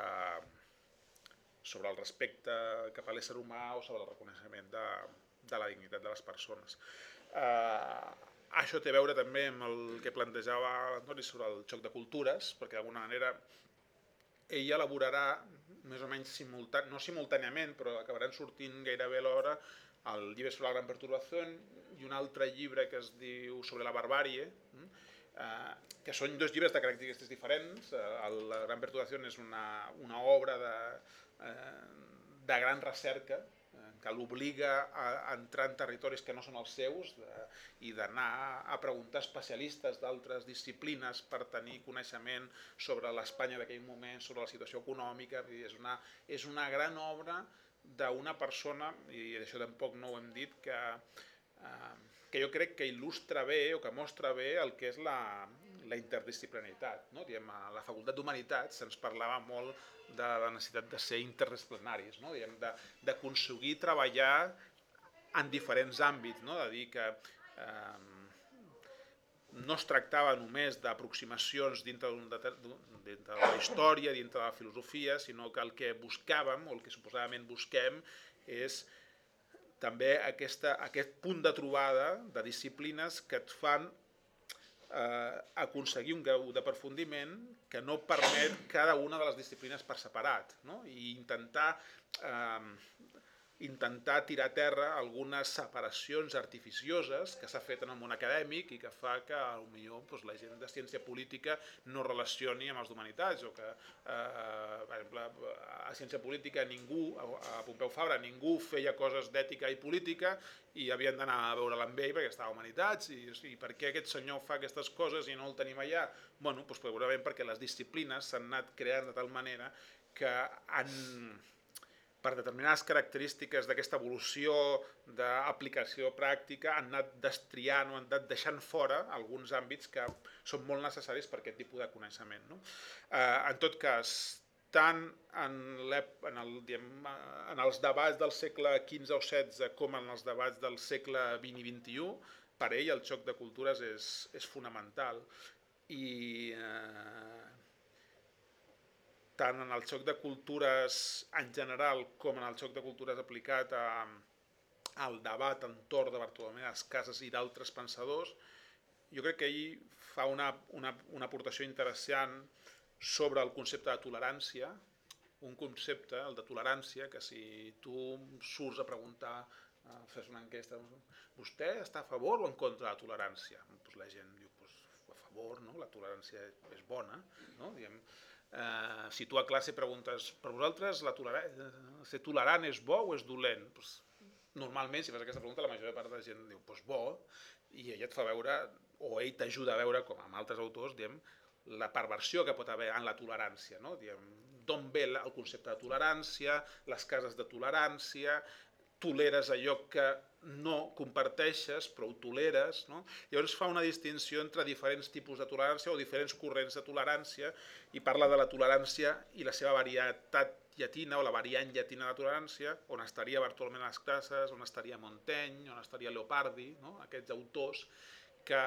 el respecte cap a l'ésser humà o sobre el reconeixement de la dignitat de les persones. Això té a veure també amb el que plantejava l'Antoni sobre el xoc de cultures, perquè d'alguna manera ell elaborarà més o menys no simultàniament, però acabaran sortint gairebé alhora el llibre sobre la Gran Perturbació i un altre llibre que es diu sobre la barbàrie, que són dos llibres de característiques diferents. La Gran Perturbació és una obra de gran recerca que l'obliga a entrar en territoris que no són els seus i d'anar a preguntar a especialistes d'altres disciplines per tenir coneixement sobre l'Espanya d'aquell moment, sobre la situació econòmica. És una gran obra d'una persona, i això tampoc no ho hem dit, que jo crec que il·lustra bé o que mostra bé el que és la interdisciplinaritat. A la Facultat d'Humanitats se'ns parlava molt de la necessitat de ser interdisciplinaris, d'aconseguir treballar en diferents àmbits, de dir que no es tractava només d'aproximacions dintre de la història, dintre de la filosofia, sinó que el que buscàvem, o el que suposadament busquem, és també aquest punt de trobada de disciplines que et fan aconseguir un grau d'aprofundiment que no permet cada una de les disciplines per separat, no? I intentar tirar a terra algunes separacions artificioses que s'ha fet en el món acadèmic i que fa que potser la gent de ciència política no relacioni amb els d'humanitats, o que, per exemple, a ciència política ningú, a Pompeu Fabra, ningú feia coses d'ètica i política i havien d'anar a veure'l amb ell perquè estava a humanitats, i per què aquest senyor fa aquestes coses i no el tenim allà? Bueno, doncs segurament perquè les disciplines s'han anat creant de tal manera que per determinades característiques d'aquesta evolució d'aplicació pràctica han anat destriant o han anat deixant fora alguns àmbits que són molt necessaris per aquest tipus de coneixement, no? En tot cas, tant en els debats del segle XV o XVI com en els debats del segle XX i XXI, per ell el xoc de cultures és fonamental. I tant en el xoc de cultures en general com en el xoc de cultures aplicat al debat entorn de Bartolomé de les Cases i d'altres pensadors, jo crec que ell fa una aportació interessant sobre el concepte de tolerància, un concepte, el de tolerància, que si tu surts a preguntar, fes una enquesta, vostè està a favor o en contra de la tolerància? Doncs la gent diu, a favor, no? La tolerància és bona, no? Diguem, si tu a classe preguntes, per vosaltres ser tolerant és bo o és dolent? Normalment, si fas aquesta pregunta, la major part de la gent diu bo, i ell et fa veure, o ell t'ajuda a veure, com amb altres autors, la perversió que pot haver en la tolerància, d'on ve el concepte de tolerància, les cases de tolerància, toleres allò que no comparteixes, però ho toleres, no? Llavors fa una distinció entre diferents tipus de tolerància o diferents corrents de tolerància i parla de la tolerància i la seva varietat llatina o la variant llatina de tolerància, on estaria Bartolomé de les Cases, on estaria Montaigne, on estaria Leopardi, no? Aquests autors que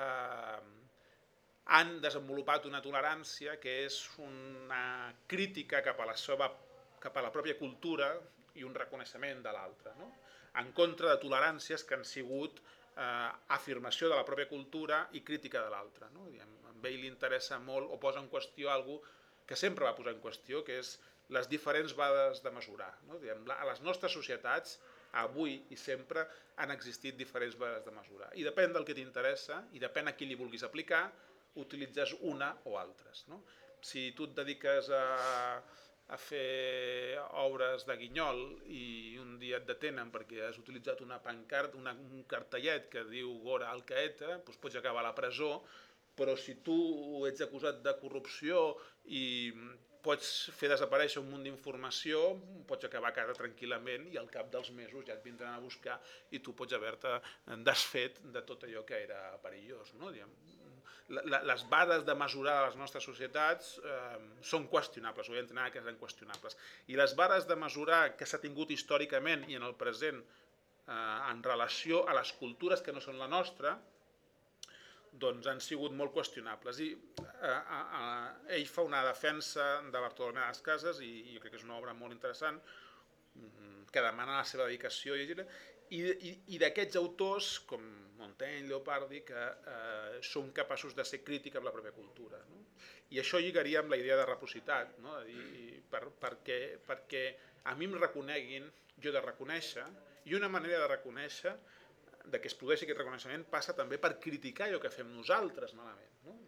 han desenvolupat una tolerància que és una crítica cap a la pròpia cultura i un reconeixement de l'altre, no? En contra de toleràncies que han sigut afirmació de la pròpia cultura i crítica de l'altra, no? A ell li interessa molt o posa en qüestió alguna cosa que sempre va posar en qüestió, que és les diferents vades de mesurar, no? A les nostres societats, avui i sempre, han existit diferents vades de mesurar. I depèn del que t'interessa i depèn a qui li vulguis aplicar, utilitzes una o altres, no? Si tu et dediques a fer obres de guinyol i un dia et detenen perquè has utilitzat una pancarta, un cartellet que diu Gora Alcaeta, doncs pots acabar a la presó, però si tu ets acusat de corrupció i pots fer desaparèixer un munt d'informació, pots acabar a casa tranquil·lament i al cap dels mesos ja et vindran a buscar i tu pots haver-te desfet de tot allò que era perillós, no? Les vades de mesurar de les nostres societats són qüestionables, ho he d'entrenar que eren qüestionables. I les vades de mesurar que s'ha tingut històricament i en el present en relació a les cultures que no són la nostra, doncs han sigut molt qüestionables. I ell fa una defensa de Bartolomé de les Cases i jo crec que és una obra molt interessant que demana la seva dedicació i d'aquests autors com Montaigne, Leopardi, que són capaços de ser crítics amb la pròpia cultura, no? I això lligaria amb la idea de reciprocitat, no? Perquè a mi em reconeguin, jo he de reconèixer, i una manera de reconèixer, de que es produeixi aquest reconeixement, passa també per criticar allò que fem nosaltres malament, no?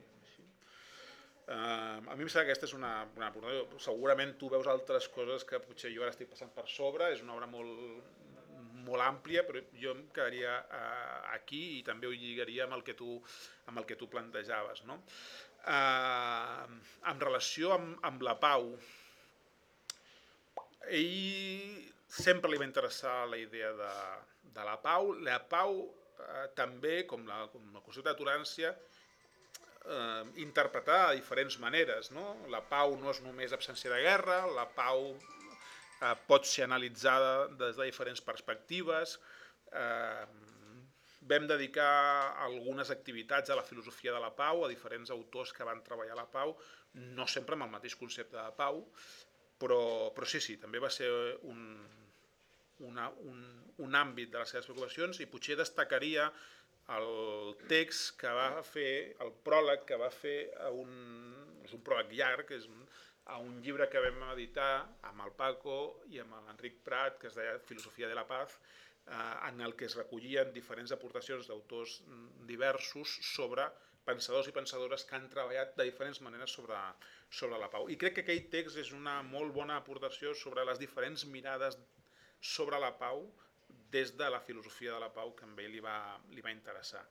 A mi em sembla que aquesta és una aportació. Segurament tu veus altres coses que potser jo ara estic passant per sobre, és una obra molt àmplia, però jo em quedaria aquí i també ho lligaria amb el que tu plantejaves, no? En relació amb la pau, ell sempre li va interessar la idea de la pau. La pau també, com el concepte de tolerància, interpretada de diferents maneres, no? La pau no és només absència de guerra, la pau pot ser analitzada des de diferents perspectives. Vam dedicar algunes activitats a la filosofia de la pau, a diferents autors que van treballar la pau, no sempre amb el mateix concepte de pau, però sí, també va ser un àmbit de les seves preocupacions i potser destacaria el text que va fer, el pròleg que va fer és un pròleg llarg, a un llibre que vam editar amb el Paco i amb l'Enric Prat, que es deia Filosofia de la Paz, en el que es recollien diferents aportacions d'autors diversos sobre pensadors i pensadores que han treballat de diferents maneres sobre la pau. I crec que aquell text és una molt bona aportació sobre les diferents mirades sobre la pau des de la filosofia de la pau que a ell li va interessar.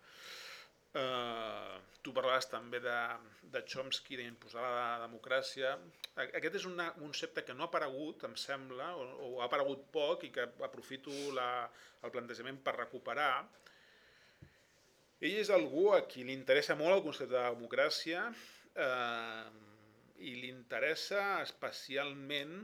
Tu parlaves també de Chomsky, d'imposar la democràcia. Aquest és un concepte que no ha aparegut, em sembla, o ha aparegut poc i que aprofito el plantejament per recuperar. Ell és algú a qui li interessa molt el concepte de democràcia i li interessa especialment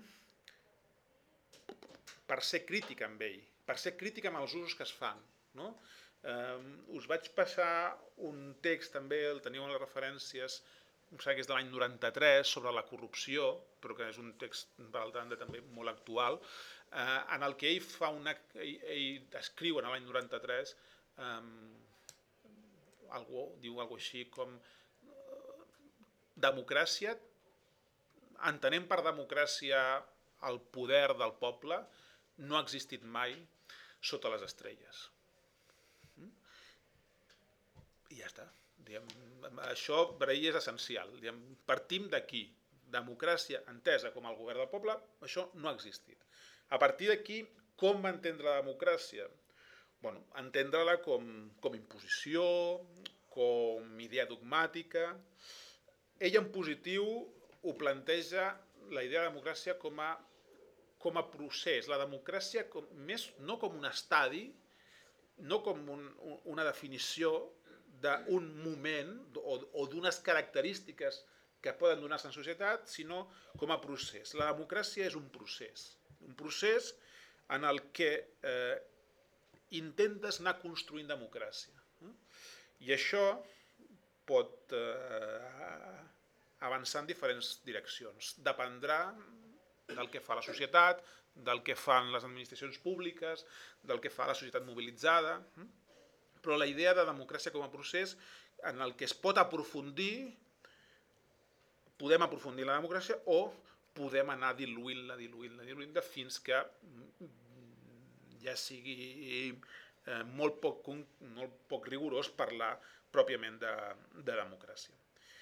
per ser crític amb ell, per ser crític amb els usos que es fan, no? Us vaig passar un text també, el teniu en les referències, em sembla que és de l'any 93, sobre la corrupció, però que és un text per altra banda també molt actual, en el que ell escriu en l'any 93, diu alguna cosa així com democràcia, entenem per democràcia el poder del poble, no ha existit mai sota les estrelles. I ja està. Això per ell és essencial. Partim d'aquí. Democràcia entesa com el govern del poble, això no ha existit. A partir d'aquí, com va entendre la democràcia? Entendre-la com imposició, com idea dogmàtica. Ell en positiu ho planteja la idea de democràcia com a procés. La democràcia no com un estadi, no com una definició d'un moment o d'unes característiques que poden donar-se en societat, sinó com a procés. La democràcia és un procés en el que intentes anar construint democràcia. I això pot avançar en diferents direccions. Dependrà del que fa la societat, del que fan les administracions públiques, del que fa la societat mobilitzada, però la idea de democràcia com a procés en el que es pot aprofundir, podem aprofundir la democràcia o podem anar diluint-la fins que ja sigui molt poc rigorós parlar pròpiament de democràcia.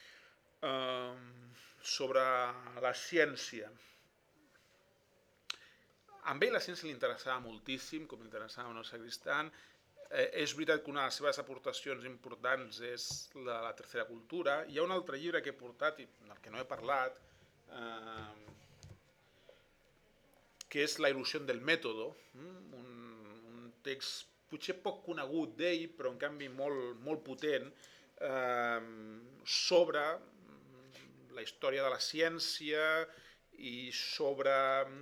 Sobre la ciència. A ell la ciència li interessava moltíssim, com interessava a Sagristan. És veritat que una de les seves aportacions importants és la tercera cultura. Hi ha un altre llibre que he portat i del que no he parlat, que és La il·lusió del mètode, un text potser poc conegut d'ell, però en canvi molt potent, sobre la història de la ciència i sobre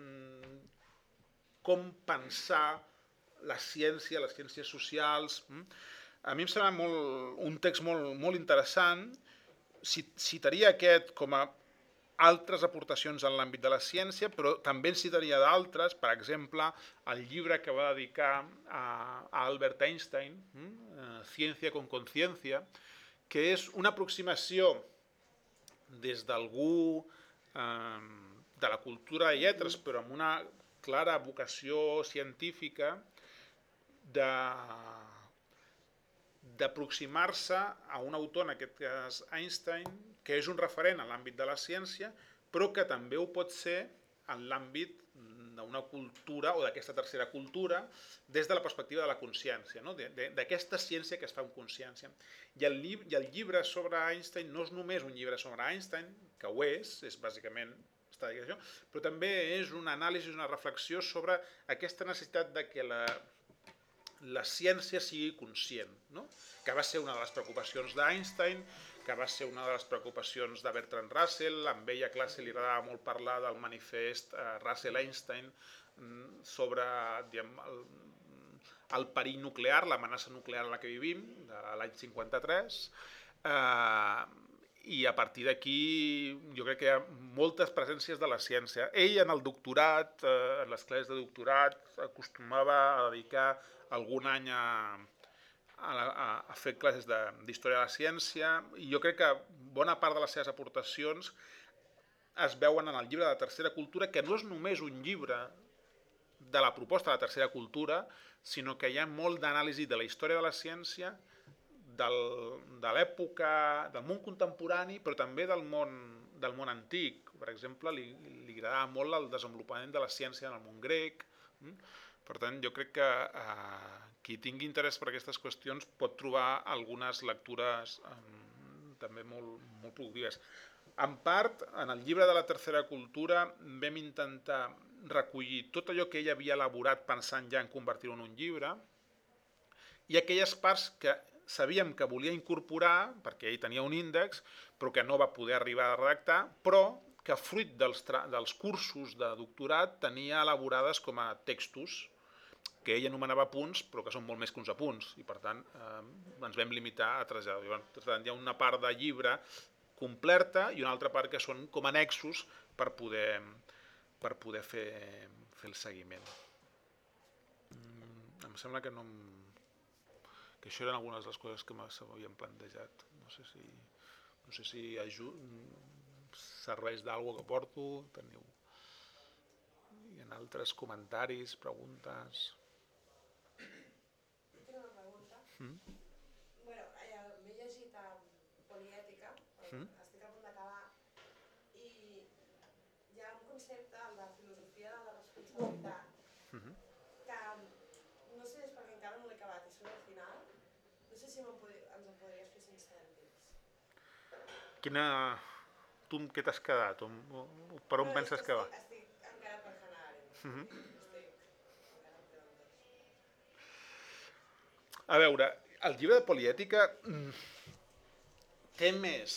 com pensar la ciència, les ciències socials. A mi em sembla un text molt interessant. Citaria aquest com a altres aportacions en l'àmbit de la ciència, però també en citaria d'altres, per exemple, el llibre que va dedicar a Albert Einstein, Ciència con conciencia, que és una aproximació des d'algú de la cultura de lletres, però amb una clara vocació científica, d'aproximar-se a un autor, en aquest cas Einstein, que és un referent en l'àmbit de la ciència, però que també ho pot ser en l'àmbit d'una cultura o d'aquesta tercera cultura des de la perspectiva de la consciència, d'aquesta ciència que es fa amb consciència. I el llibre sobre Einstein no és només un llibre sobre Einstein, que ho és bàsicament, però també és una anàlisi, una reflexió sobre aquesta necessitat de que la ciència sigui conscient, que va ser una de les preocupacions d'Einstein, que va ser una de les preocupacions de Bertrand Russell. Amb ell a classe li agradava molt parlar del manifest Russell-Einstein sobre el perill nuclear, l'amenaça nuclear en la que vivim, de l'any 53, i a partir d'aquí jo crec que hi ha moltes presències de la ciència. Ell en el doctorat, en les classes de doctorat, acostumava a dedicar algun any a fer classes d'història de la ciència, i jo crec que bona part de les seves aportacions es veuen en el llibre de la tercera cultura, que no és només un llibre de la proposta de la tercera cultura, sinó que hi ha molt d'anàlisi de la història de la ciència, de l'època, del món contemporani, però també del món antic. Per exemple, li agradava molt el desenvolupament de la ciència en el món grec. Per tant, jo crec que qui tingui interès per aquestes qüestions pot trobar algunes lectures també molt productives. En part, en el llibre de la tercera cultura vam intentar recollir tot allò que ell havia elaborat pensant ja en convertir-ho en un llibre, i aquelles parts que sabíem que volia incorporar, perquè ell tenia un índex, però que no va poder arribar a redactar, però que fruit dels cursos de doctorat tenia elaborades com a textos, que ell anomenava punts, però que són molt més que uns apunts, i per tant ens vam limitar a traslladar. Per tant, hi ha una part de llibre completa i una altra part que són com annexos per poder fer el seguiment. Em sembla que això eren algunes de les coses que m'havien plantejat. No sé si serveix d'alguna que porto. Hi ha altres comentaris, preguntes. Tinc una pregunta. M'he llegit a Poliètica, estic a punt d'acabar, i hi ha un concepte, el de filosofia de la responsabilitat, que no sé si és perquè encara no l'he acabat i soc al final, no sé si ens en podries fer 5 cèntims. Tu amb què t'has quedat? Per on penses que va? Estic encara per Hannah Arendt. A veure, el llibre de Poliètica té més,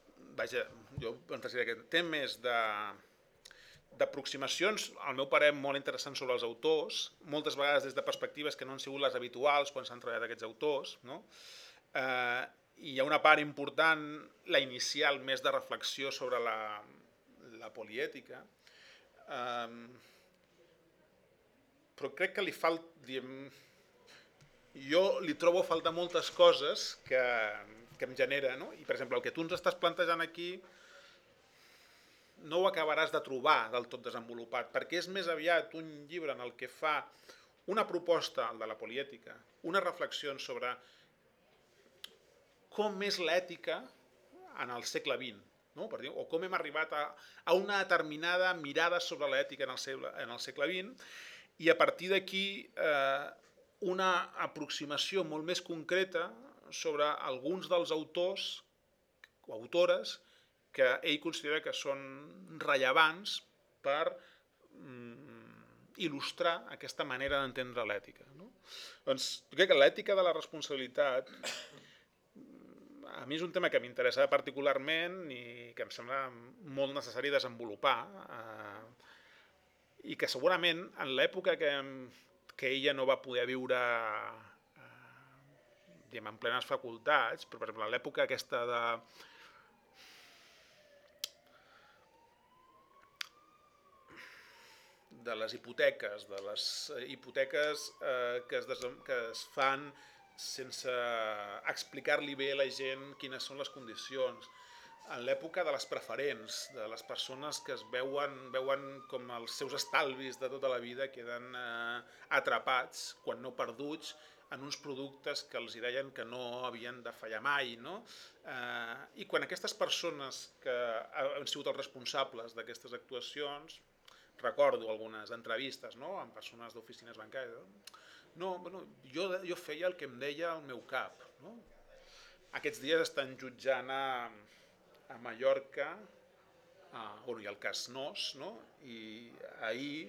té més d'aproximacions, al meu parer, molt interessants sobre els autors, moltes vegades des de perspectives que no han sigut les habituals quan s'han treballat aquests autors, no? I hi ha una part important, la inicial, més de reflexió sobre la poliètica, però crec que li falta... Jo li trobo a faltar moltes coses que em genera, no? I, per exemple, el que tu ens estàs plantejant aquí no ho acabaràs de trobar del tot desenvolupat, perquè és més aviat un llibre en el que fa una proposta, el de la poliètica, una reflexió sobre com és l'ètica en el segle XX, no? O com hem arribat a una determinada mirada sobre l'ètica en el segle XX, i a partir d'aquí una aproximació molt més concreta sobre alguns dels autors o autores que ell considera que són rellevants per il·lustrar aquesta manera d'entendre l'ètica. Doncs jo crec que l'ètica de la responsabilitat a mi és un tema que m'interessa particularment i que em sembla molt necessari desenvolupar i que segurament en l'època que ella no va poder viure en plenes facultats, però per exemple en l'època aquesta de les hipoteques, que es fan sense explicar-li bé a la gent quines són les condicions, en l'època de les preferents, de les persones que es veuen com els seus estalvis de tota la vida queden atrapats, quan no perduts, en uns productes que els deien que no havien de fallar mai, no? I quan aquestes persones que han sigut els responsables d'aquestes actuacions, recordo algunes entrevistes, no?, amb persones d'oficines bancàries, jo feia el que em deia el meu cap, no? Aquests dies estan jutjant a Mallorca, i el cas Nos, no? I ahir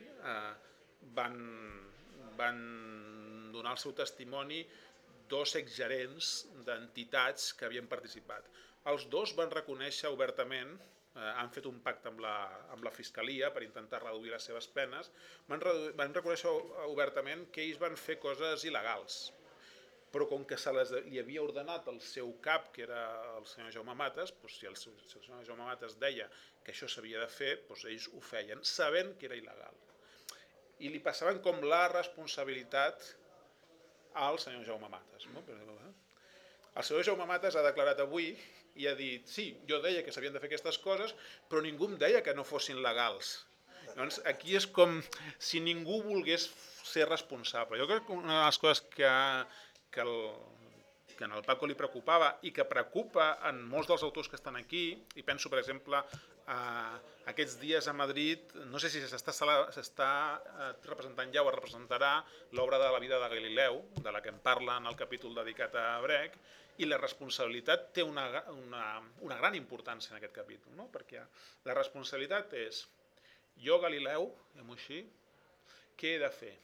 van donar el seu testimoni 2 exgerents d'entitats que havien participat. Els 2 van reconèixer obertament, han fet un pacte amb la Fiscalia per intentar reduir les seves penes, van reconèixer obertament que ells van fer coses il·legals, però com que li havia ordenat el seu cap, que era el senyor Jaume Matas, si el senyor Jaume Matas deia que això s'havia de fer, ells ho feien, sabent que era il·legal. I li passaven com la responsabilitat al senyor Jaume Matas. No? El senyor Jaume Matas ha declarat avui i ha dit, sí, jo deia que s'havien de fer aquestes coses, però ningú em deia que no fossin legals. Llavors, aquí és com si ningú volgués ser responsable. Jo crec que una de les coses que en el Paco li preocupava i que preocupa en molts dels autors que estan aquí, i penso, per exemple, aquests dies a Madrid, no sé si s'està representant ja o es representarà l'obra de la vida de Galileu, de la que en parla en el capítol dedicat a Brecht, i la responsabilitat té una gran importància en aquest capítol, no? Perquè la responsabilitat és, jo, Galileu, diguem-ho així, què he de fer?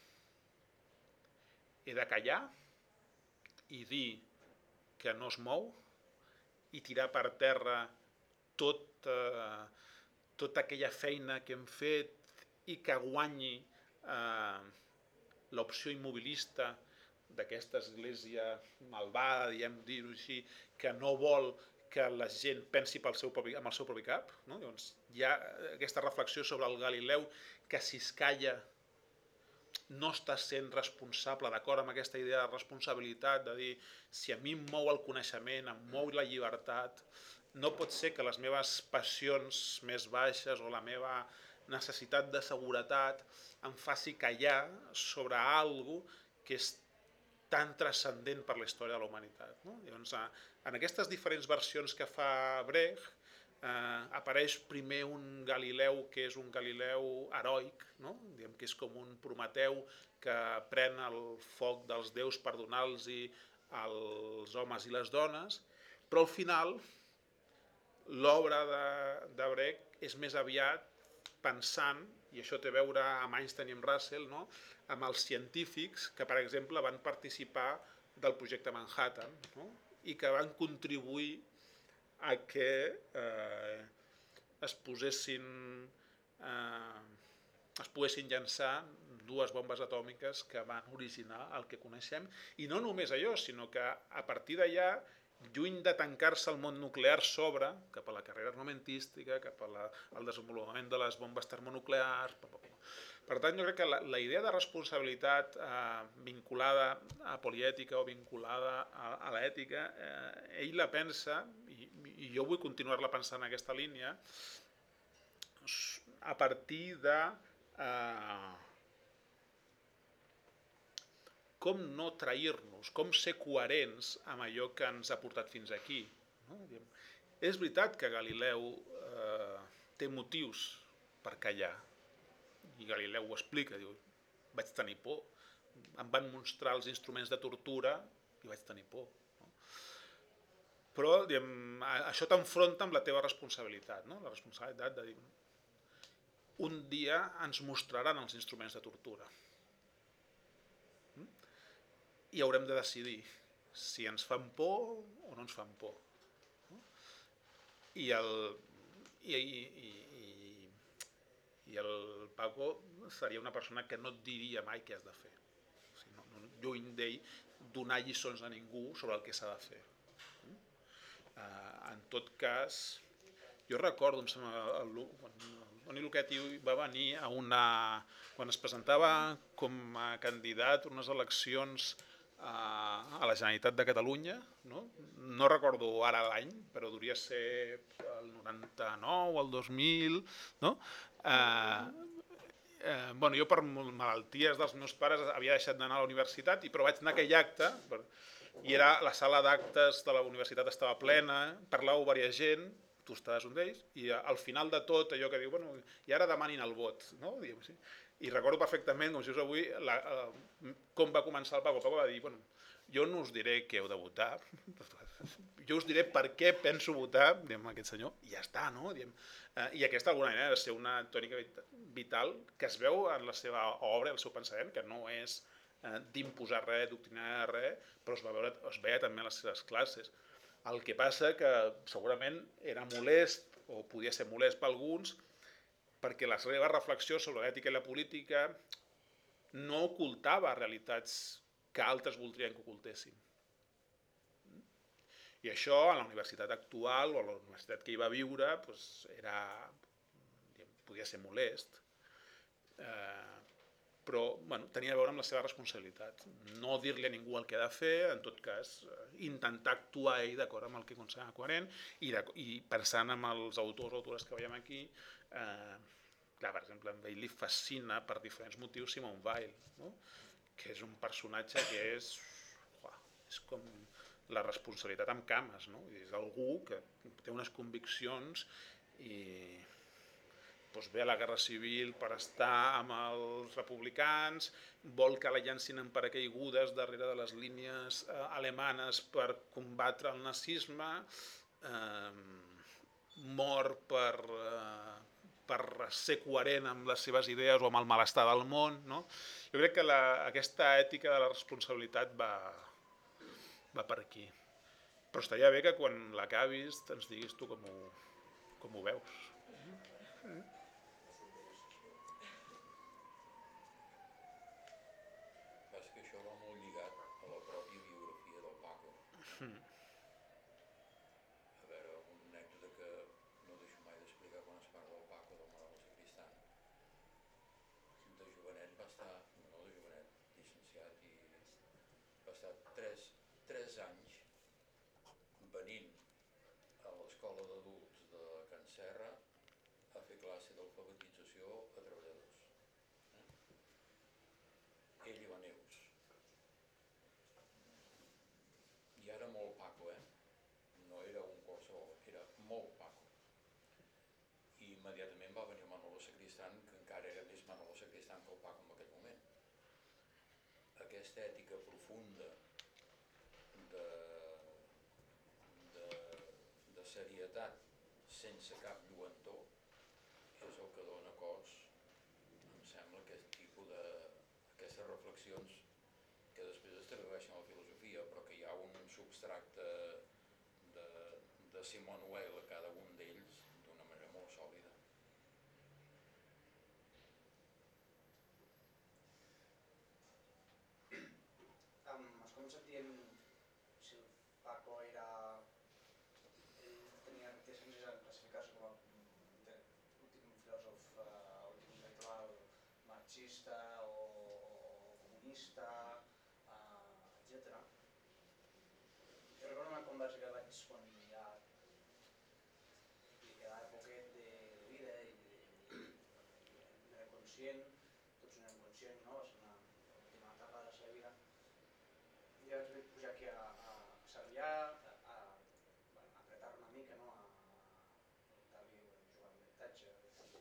He de callar i dir que no es mou i tirar per terra tota aquella feina que hem fet i que guanyi l'opció immobilista d'aquesta església malvada, dir-ho així, que no vol que la gent pensi amb el seu propi cap. No? Llavors, hi ha aquesta reflexió sobre el Galileu que si es calla no està sent responsable, d'acord amb aquesta idea de responsabilitat, de dir, si a mi em mou el coneixement, em mou la llibertat, no pot ser que les meves passions més baixes o la meva necessitat de seguretat em faci callar sobre alguna cosa que és tan transcendent per la història de la humanitat. No? Llavors, en aquestes diferents versions que fa Brecht, apareix primer un Galileu que és un Galileu heroic, no? Diguem que és com un Prometeu que pren el foc dels déus per donar-los als homes i les dones, però al final l'obra de Brecht és més aviat pensant, i això té a veure amb Einstein i amb Russell, no? Amb els científics que, per exemple, van participar del projecte Manhattan, no? I que van contribuir a que es poguessin llançar dues bombes atòmiques que van originar el que coneixem, i no només allò, sinó que a partir d'allà, lluny de tancar-se el món nuclear, s'obre cap a la carrera armamentística, cap al desenvolupament de les bombes termonuclears. Per tant, jo crec que la idea de responsabilitat vinculada a poliètica o vinculada a l'ètica, ell la pensa, i jo vull continuar-la pensant en aquesta línia, a partir de com no trair-nos, com ser coherents amb allò que ens ha portat fins aquí. És veritat que Galileu té motius per callar, i Galileu ho explica, diu, vaig tenir por, em van mostrar els instruments de tortura i vaig tenir por. Però això t'enfronta amb la teva responsabilitat, la responsabilitat de dir, un dia ens mostraran els instruments de tortura i haurem de decidir si ens fan por o no ens fan por. I el Paco seria una persona que no et diria mai què has de fer. Lluny d'ell donar lliçons a ningú sobre el que s'ha de fer. En tot cas, jo recordo, em sembla, el Toni Luchetti va venir quan es presentava com a candidat a unes eleccions a la Generalitat de Catalunya, no recordo ara l'any, però hauria de ser el 99 o el 2000, no? Jo per malalties dels meus pares havia deixat d'anar a la universitat, però vaig anar a aquell acte, i la sala d'actes de la universitat estava plena, parlava diversa gent, tu estaves un d'ells, i al final de tot allò que diu, i ara demanin el vot, no? I recordo perfectament, com si fos avui, com va començar el Paco. El Paco va dir, jo no us diré què heu de votar, jo us diré per què penso votar aquest senyor, i ja està, no? I aquesta d'alguna manera ha de ser una tònica vital que es veu en la seva obra, el seu pensament, que no és d'imposar res, doctrinar res, però es veia també en les seves classes. El que passa que segurament era molest, o podia ser molest per alguns, perquè la seva reflexió sobre l'ètica i la política no ocultava realitats que altres voldrien que ocultessin. I això, a la universitat actual o a la universitat que hi va viure, podia ser molest. però tenia a veure amb la seva responsabilitat. No dir-li a ningú el que ha de fer, en tot cas, intentar actuar ell d'acord amb el que considera coherent i pensant en els autors o autores que veiem aquí, clar, per exemple, a ell li fascina per diferents motius Simone Weil, no? Que és un personatge que és com la responsabilitat amb cames, no? És algú que té unes conviccions i ve a la Guerra Civil per estar amb els republicans, vol que la llancin en paracaigudes darrere de les línies alemanes per combatre el nazisme, mor per ser coherent amb les seves idees o amb el malestar del món, no? Jo crec que aquesta ètica de la responsabilitat va per aquí. Però estaria bé que quan l'acabis ens diguis tu com ho veus. És que això va molt lligat a la pròpia biografia del Paco. A veure, una anècdota que no deixo mai d'explicar quan es parla del Paco, del Manolo Sacristán. De jovenet va estar, no de jovenet, llicenciat, i va estar 3 anys venint a l'escola d'adults de Can Serra a fer classe d'alfabetització a treballadors. Ell i la Neus. I era molt Paco, no era un qualsevol, era molt Paco. I immediatament va venir el Manolo Sacristán, que encara era més Manolo Sacristán que el Paco en aquell moment. Aquesta ètica profunda de serietat sense cap lluentor és el que dona cos, em sembla, aquest tipus d'aquestes reflexions que després es tradueixen a la filosofia, però que hi ha un substrat de Simone Weil a cada un d'ells d'una manera molt sòlida. Has començat dient si el Paco era... tenia tendències a classificar-se com a últim filòsof, últim intel·lectual marxista o comunista, etc. Jo recordo una conversa que vaig quan ja quedava poquet de vida i era conscient, tots n'érem conscients, no? Va ser una última etapa de la seva vida. I ja vaig pujar aquí a Sarrià, a apretar una mica, no? A Octavi jugant d'habitatge,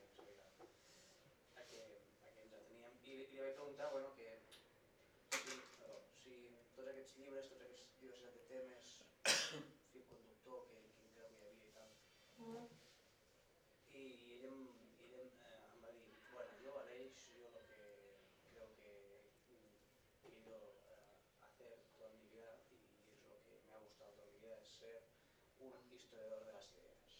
a què ens ateníem. I li vaig preguntar, bueno, que si tots aquests llibres, tota aquesta diversitat de temes, fil conductor, quin creu que hi havia i tal. I ell em va dir, bueno, yo Aleix, yo lo que creo que he ido a hacer toda mi vida y es lo que me ha gustado toda mi vida es ser un historiador de las ideas.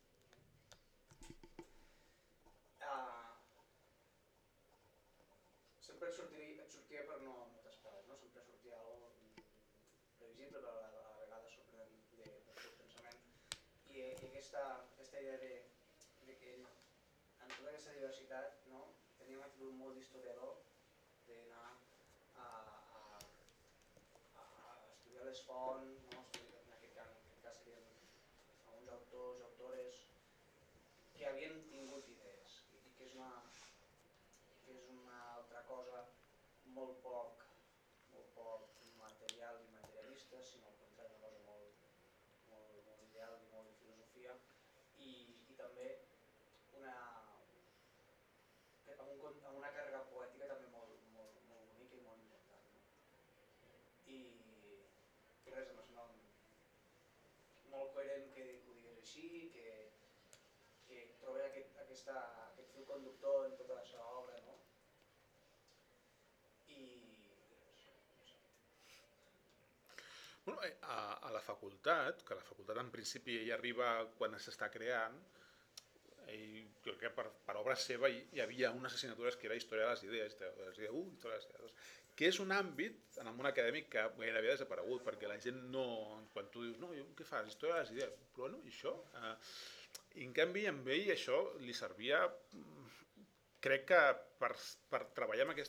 Sempre et sortia per no t'esperes, no? Sempre sortia algo previsible però a la vegada sorprenent del teu pensament. I aquesta idea de que ell, en tota aquesta diversitat, no, tenia una actitud molt d'historiador, d'anar a estudiar les fonts, no? En aquest cas serien alguns autors i autores que havien tingut idees i que és una altra cosa molt poc material i materialista, sinó al contrari, una cosa molt ideal i molt de filosofia i també amb una càrrega poètica també molt bonica i molt important, no? I res, em sembla molt coherent que ho digués així, que trobi aquest fil conductor en tota la seva obra, no? Bueno, a la facultat, que la facultat en principi ella arriba quan s'està creant, jo crec que per obra seva hi havia unes assignatures que era Història de les Idees, Història de les Idees 2, que és un àmbit en el món acadèmic que gairebé ha desaparegut, perquè la gent no, quan tu dius, no, què fas, Història de les Idees, però bueno, i això? I en canvi amb ell això li servia crec que per treballar amb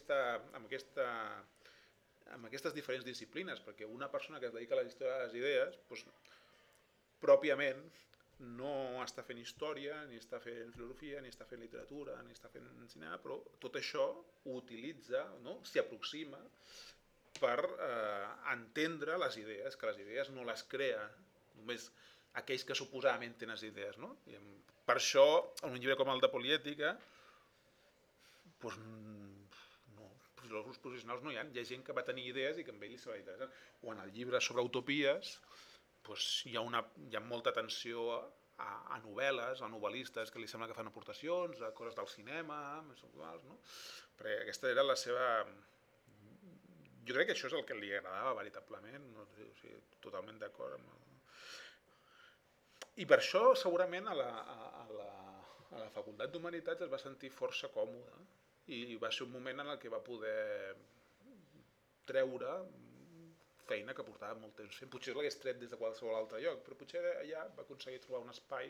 aquestes diferents disciplines, perquè una persona que es dedica a la història de les idees, doncs, pròpiament no està fent història, ni està fent filosofia, ni està fent literatura, ni està fent cinema, però tot això ho utilitza, no? S'hi aproxima per entendre les idees, que les idees no les crea només aquells que suposadament tenen idees, no? I per això, en un llibre com el de Poliètica, doncs, no, filòsofs professionals no hi ha gent que va tenir idees i que amb ell li sembla interessant. O en el llibre sobre utopies, doncs, hi ha molta atenció a novel·les, a novel·listes que li sembla que fan aportacions, a coses del cinema, més actuals, no? Perquè aquesta era la seva... Jo crec que això és el que li agradava veritablement, no sé, o sigui, totalment d'acord amb... I per això segurament a la Facultat d'Humanitats es va sentir força còmode i va ser un moment en el que va poder treure feina que portava molt temps fent. Potser l'hagués tret des de qualsevol altre lloc, però potser allà va aconseguir trobar un espai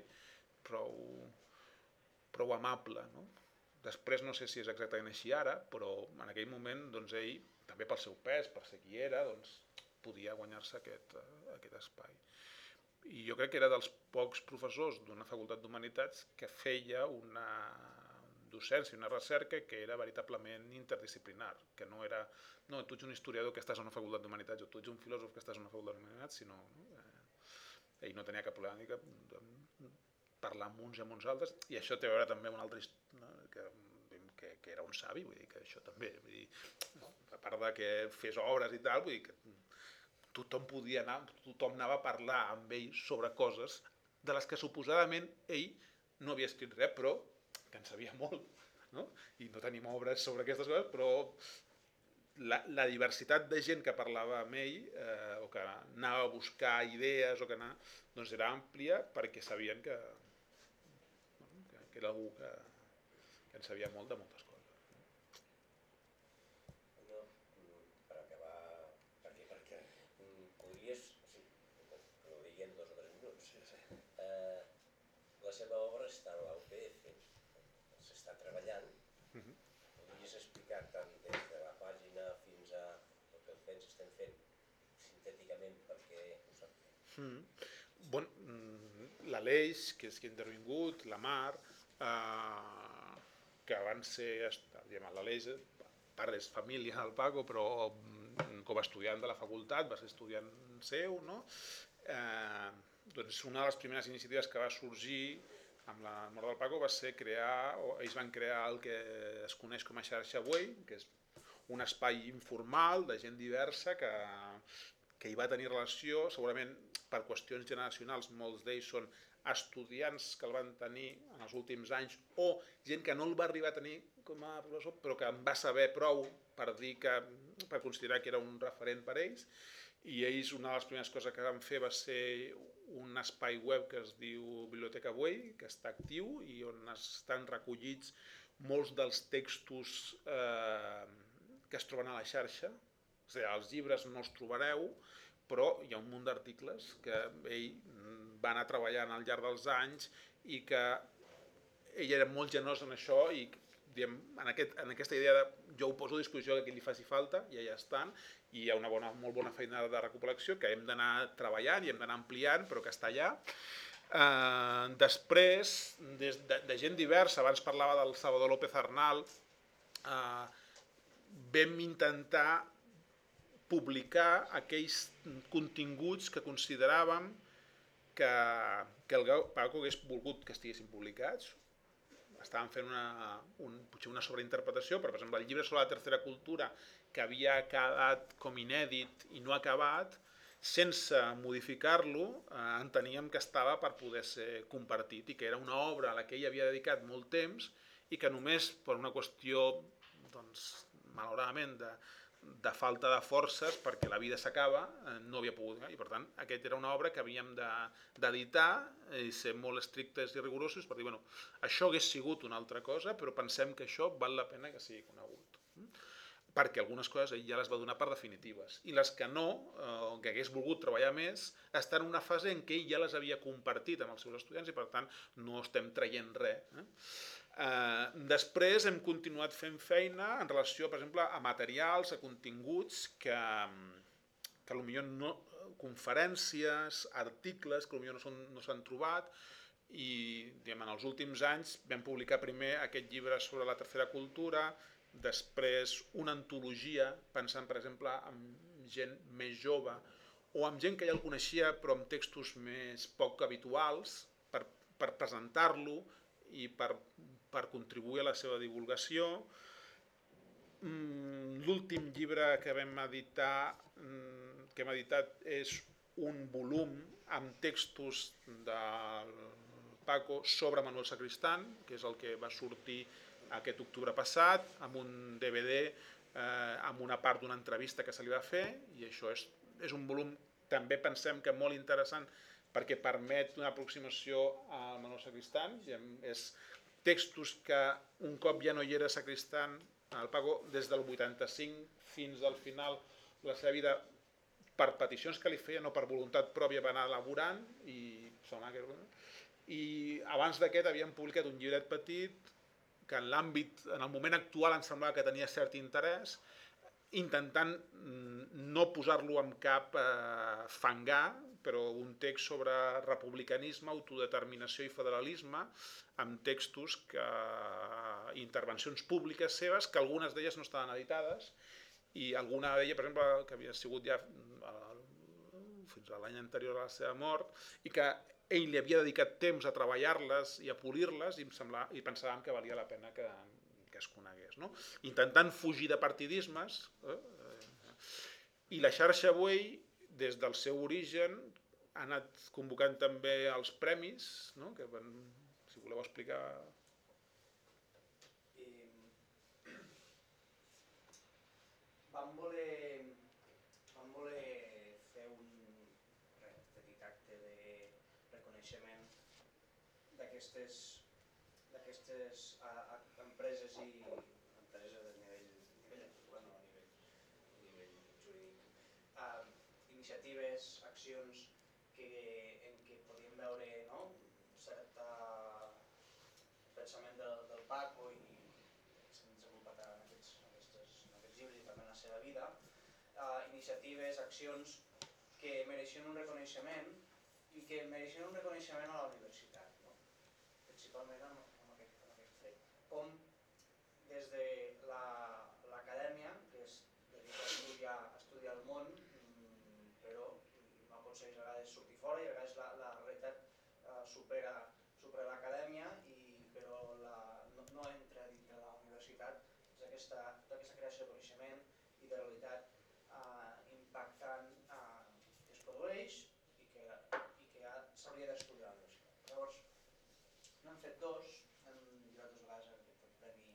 prou amable, no? Després no sé si és exactament així ara, però en aquell moment doncs, ell, també pel seu pes, per ser qui era, doncs, podia guanyar-se aquest espai. I jo crec que era dels pocs professors d'una facultat d'Humanitats que feia una docència, una recerca que era veritablement interdisciplinar, que no era, no, tu ets un historiador que estàs a una facultat d'Humanitats o tu ets un filòsof que estàs a una facultat d'Humanitats, sinó ell no tenia cap problema de parlar amb uns i amb uns altres, i això té a veure també amb un altre que era un savi, vull dir que això també, vull dir, a part de que fes obres i tal, vull dir que tothom anava a parlar amb ell sobre coses de les que suposadament ell no havia escrit res, però que en sabia molt, no? I no tenim obres sobre aquestes coses, però la diversitat de gent que parlava amb ell o que anava a buscar idees o que anava, doncs era àmplia perquè sabien que era algú que en sabia molt de moltes coses. Per acabar, perquè podries, que ho digui en 2 o 3 minuts, la seva obra està a la UPF, s'està treballant, podries explicar tant des de la pàgina fins a el que els estem fent sintèticament perquè ho sap fer. Bueno, l'Aleix, que és qui ha intervingut, la Mar, que van ser, l'Aleix, part és família del Paco, però com a estudiant de la facultat, va ser estudiant seu, no? Doncs una de les primeres iniciatives que va sorgir amb la mort del Paco va ser ells van crear el que es coneix com a xarxa Güell, que és un espai informal de gent diversa que hi va tenir relació, segurament per qüestions generacionals, molts d'ells són estudiants que el van tenir en els últims anys o gent que no el va arribar a tenir com a professor, però que en va saber prou per considerar que era un referent per ells. I ells, una de les primeres coses que van fer va ser un espai web que es diu Biblioteca Güell, que està actiu i on estan recollits molts dels textos que es troben a la xarxa. És a dir, els llibres no els trobareu, però hi ha un munt d'articles que ell va anar treballant al llarg dels anys i que ell era molt generós en això i en aquesta idea de jo ho poso a disposició que li faci falta i allà estan, i hi ha una molt bona feina de recol·lecció que hem d'anar treballant i hem d'anar ampliant, però que està allà. Després, de gent diversa, abans parlava del Salvador López Arnal, vam intentar publicar aquells continguts que consideràvem que el Paco hagués volgut que estiguessin publicats. Estàvem fent potser una sobreinterpretació, però per exemple el llibre sobre la tercera cultura, que havia quedat com inèdit i no acabat, sense modificar-lo, enteníem que estava per poder ser compartit i que era una obra a la que ell havia dedicat molt temps i que només per una qüestió, doncs, malauradament, de falta de forces, perquè la vida s'acaba, no havia pogut. I per tant, aquesta era una obra que havíem d'editar i ser molt estrictes i rigorosos per dir, bueno, això hagués sigut una altra cosa, però pensem que això val la pena que sigui conegut. perquè algunes coses ell ja les va donar per definitives, i les que no, que hagués volgut treballar més, estan en una fase en què ell ja les havia compartit amb els seus estudiants i per tant no estem traient res. Després hem continuat fent feina en relació, per exemple, a materials, a continguts que potser no, conferències, articles que potser no s'han trobat, i en els últims anys vam publicar primer aquest llibre sobre la tercera cultura, després una antologia pensant per exemple en gent més jove o amb gent que ja el coneixia però amb textos més poc habituals per presentar-lo i per contribuir a la seva divulgació. L'últim llibre que hem editat és un volum amb textos del Paco sobre Manuel Sacristán, que és el que va sortir aquest octubre passat, amb un DVD, amb una part d'una entrevista que se li va fer, i això és un volum també pensem que molt interessant perquè permet una aproximació a Manuel Sacristán, és textos que un cop ja no hi era Sacristán, el Paco des del 85 fins al final de la seva vida, per peticions que li feien o per voluntat pròpia va anar elaborant, i abans d'aquest havíem publicat un llibret petit que en el moment actual ens semblava que tenia cert interès, intentant no posar-lo amb cap fangar, però un text sobre republicanisme, autodeterminació i federalisme, amb textos, intervencions públiques seves, que algunes d'elles no estaven editades, i alguna d'elles, per exemple, que havia sigut ja fins a l'any anterior a la seva mort, i que ell li havia dedicat temps a treballar-les i a polir-les i pensàvem que valia la pena que es conegués. Intentant fugir de partidismes, i la xarxa Buey, des del seu origen, ha anat convocant també els premis, que si voleu explicar... Vam voler fer un petit acte de reconeixement d'aquestes empreses i empreses a nivell jurídic, iniciatives, accions en què podíem veure cert pensament del Paco i s'han desenvolupat en aquests llibres i també en la seva vida, iniciatives, accions que mereixen un reconeixement i que mereixen un reconeixement a la universitat, principalment amb aquest fet. Com des de l'acadèmia, que es dedica a estudiar el món, però no aconsegueix a vegades sortir fora i a vegades la realitat supera l'acadèmia, però no entra dintre de la universitat. És aquesta creació de coneixement i de realitat impactant que es produeix i que s'hauria d'estudiar a la universitat. Llavors, n'hem fet dos, hem lliurat dues vegades aquest premi,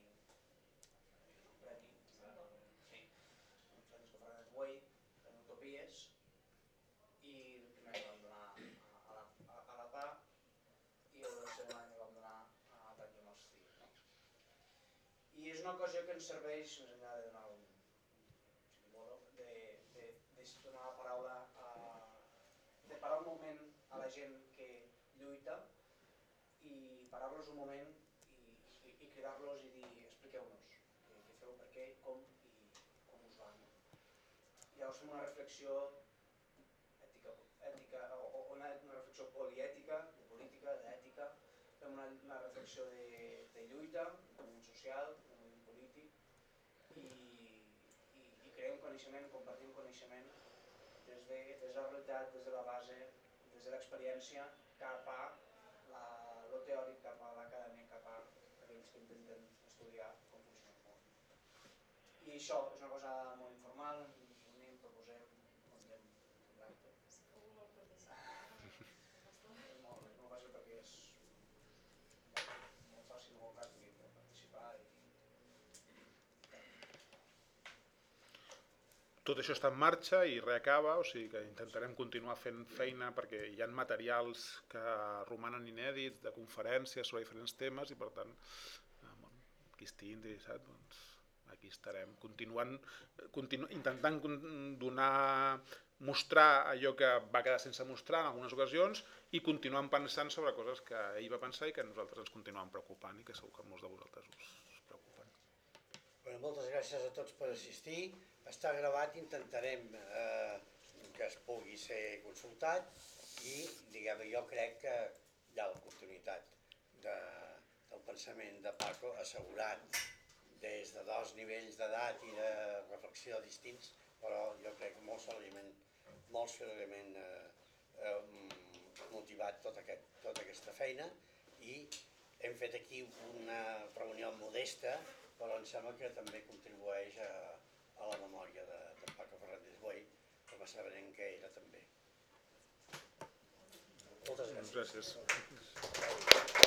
hem fet l'escofanet Buey, en Utopies, i el primer el vam donar a la PA i el segon any el vam donar a Daniel Mostí. I és una ocasió que ens serveix, més enllà de donar donar la paraula, de parar un moment a la gent que lluita i parar-los un moment i cridar-los i dir expliqueu-nos què feu, per què, com i com us va. Llavors fem una reflexió ètica o una reflexió poliètica, de política, d'ètica, fem una reflexió de lluita, de moviment social, de moviment polític i creem coneixement, compartim coneixement des de la realitat, des de la base, des de l'experiència, cap a lo teòric, cap a l'acadèmia, cap a aquells que intenten estudiar com funciona el món. I això és una cosa molt informal, ens unim, proposem, muntem un acte. És molt fàcil perquè és molt fàcil, molt ràpid participar. Tot això està en marxa i reacaba, o sigui que intentarem continuar fent feina perquè hi ha materials que romanen inèdits de conferències sobre diferents temes i per tant, qui estigui interessat, doncs, aquí estarem, intentant mostrar allò que va quedar sense mostrar en algunes ocasions i continuant pensant sobre coses que ell va pensar i que nosaltres ens continuem preocupant i que segur que molts de vosaltres us preocupen. Moltes gràcies a tots per assistir. Està gravat, intentarem que es pugui ser consultat i jo crec que hi ha l'oportunitat del pensament de Paco assegurat des de dos nivells d'edat i de reflexió distints, però jo crec que molt sòlidament motivat tota aquesta feina i hem fet aquí una reunió modesta, però em sembla que també contribueix a la memòria de Paco Fernández Buey, com a sabent que era també. Moltes gràcies. Gràcies.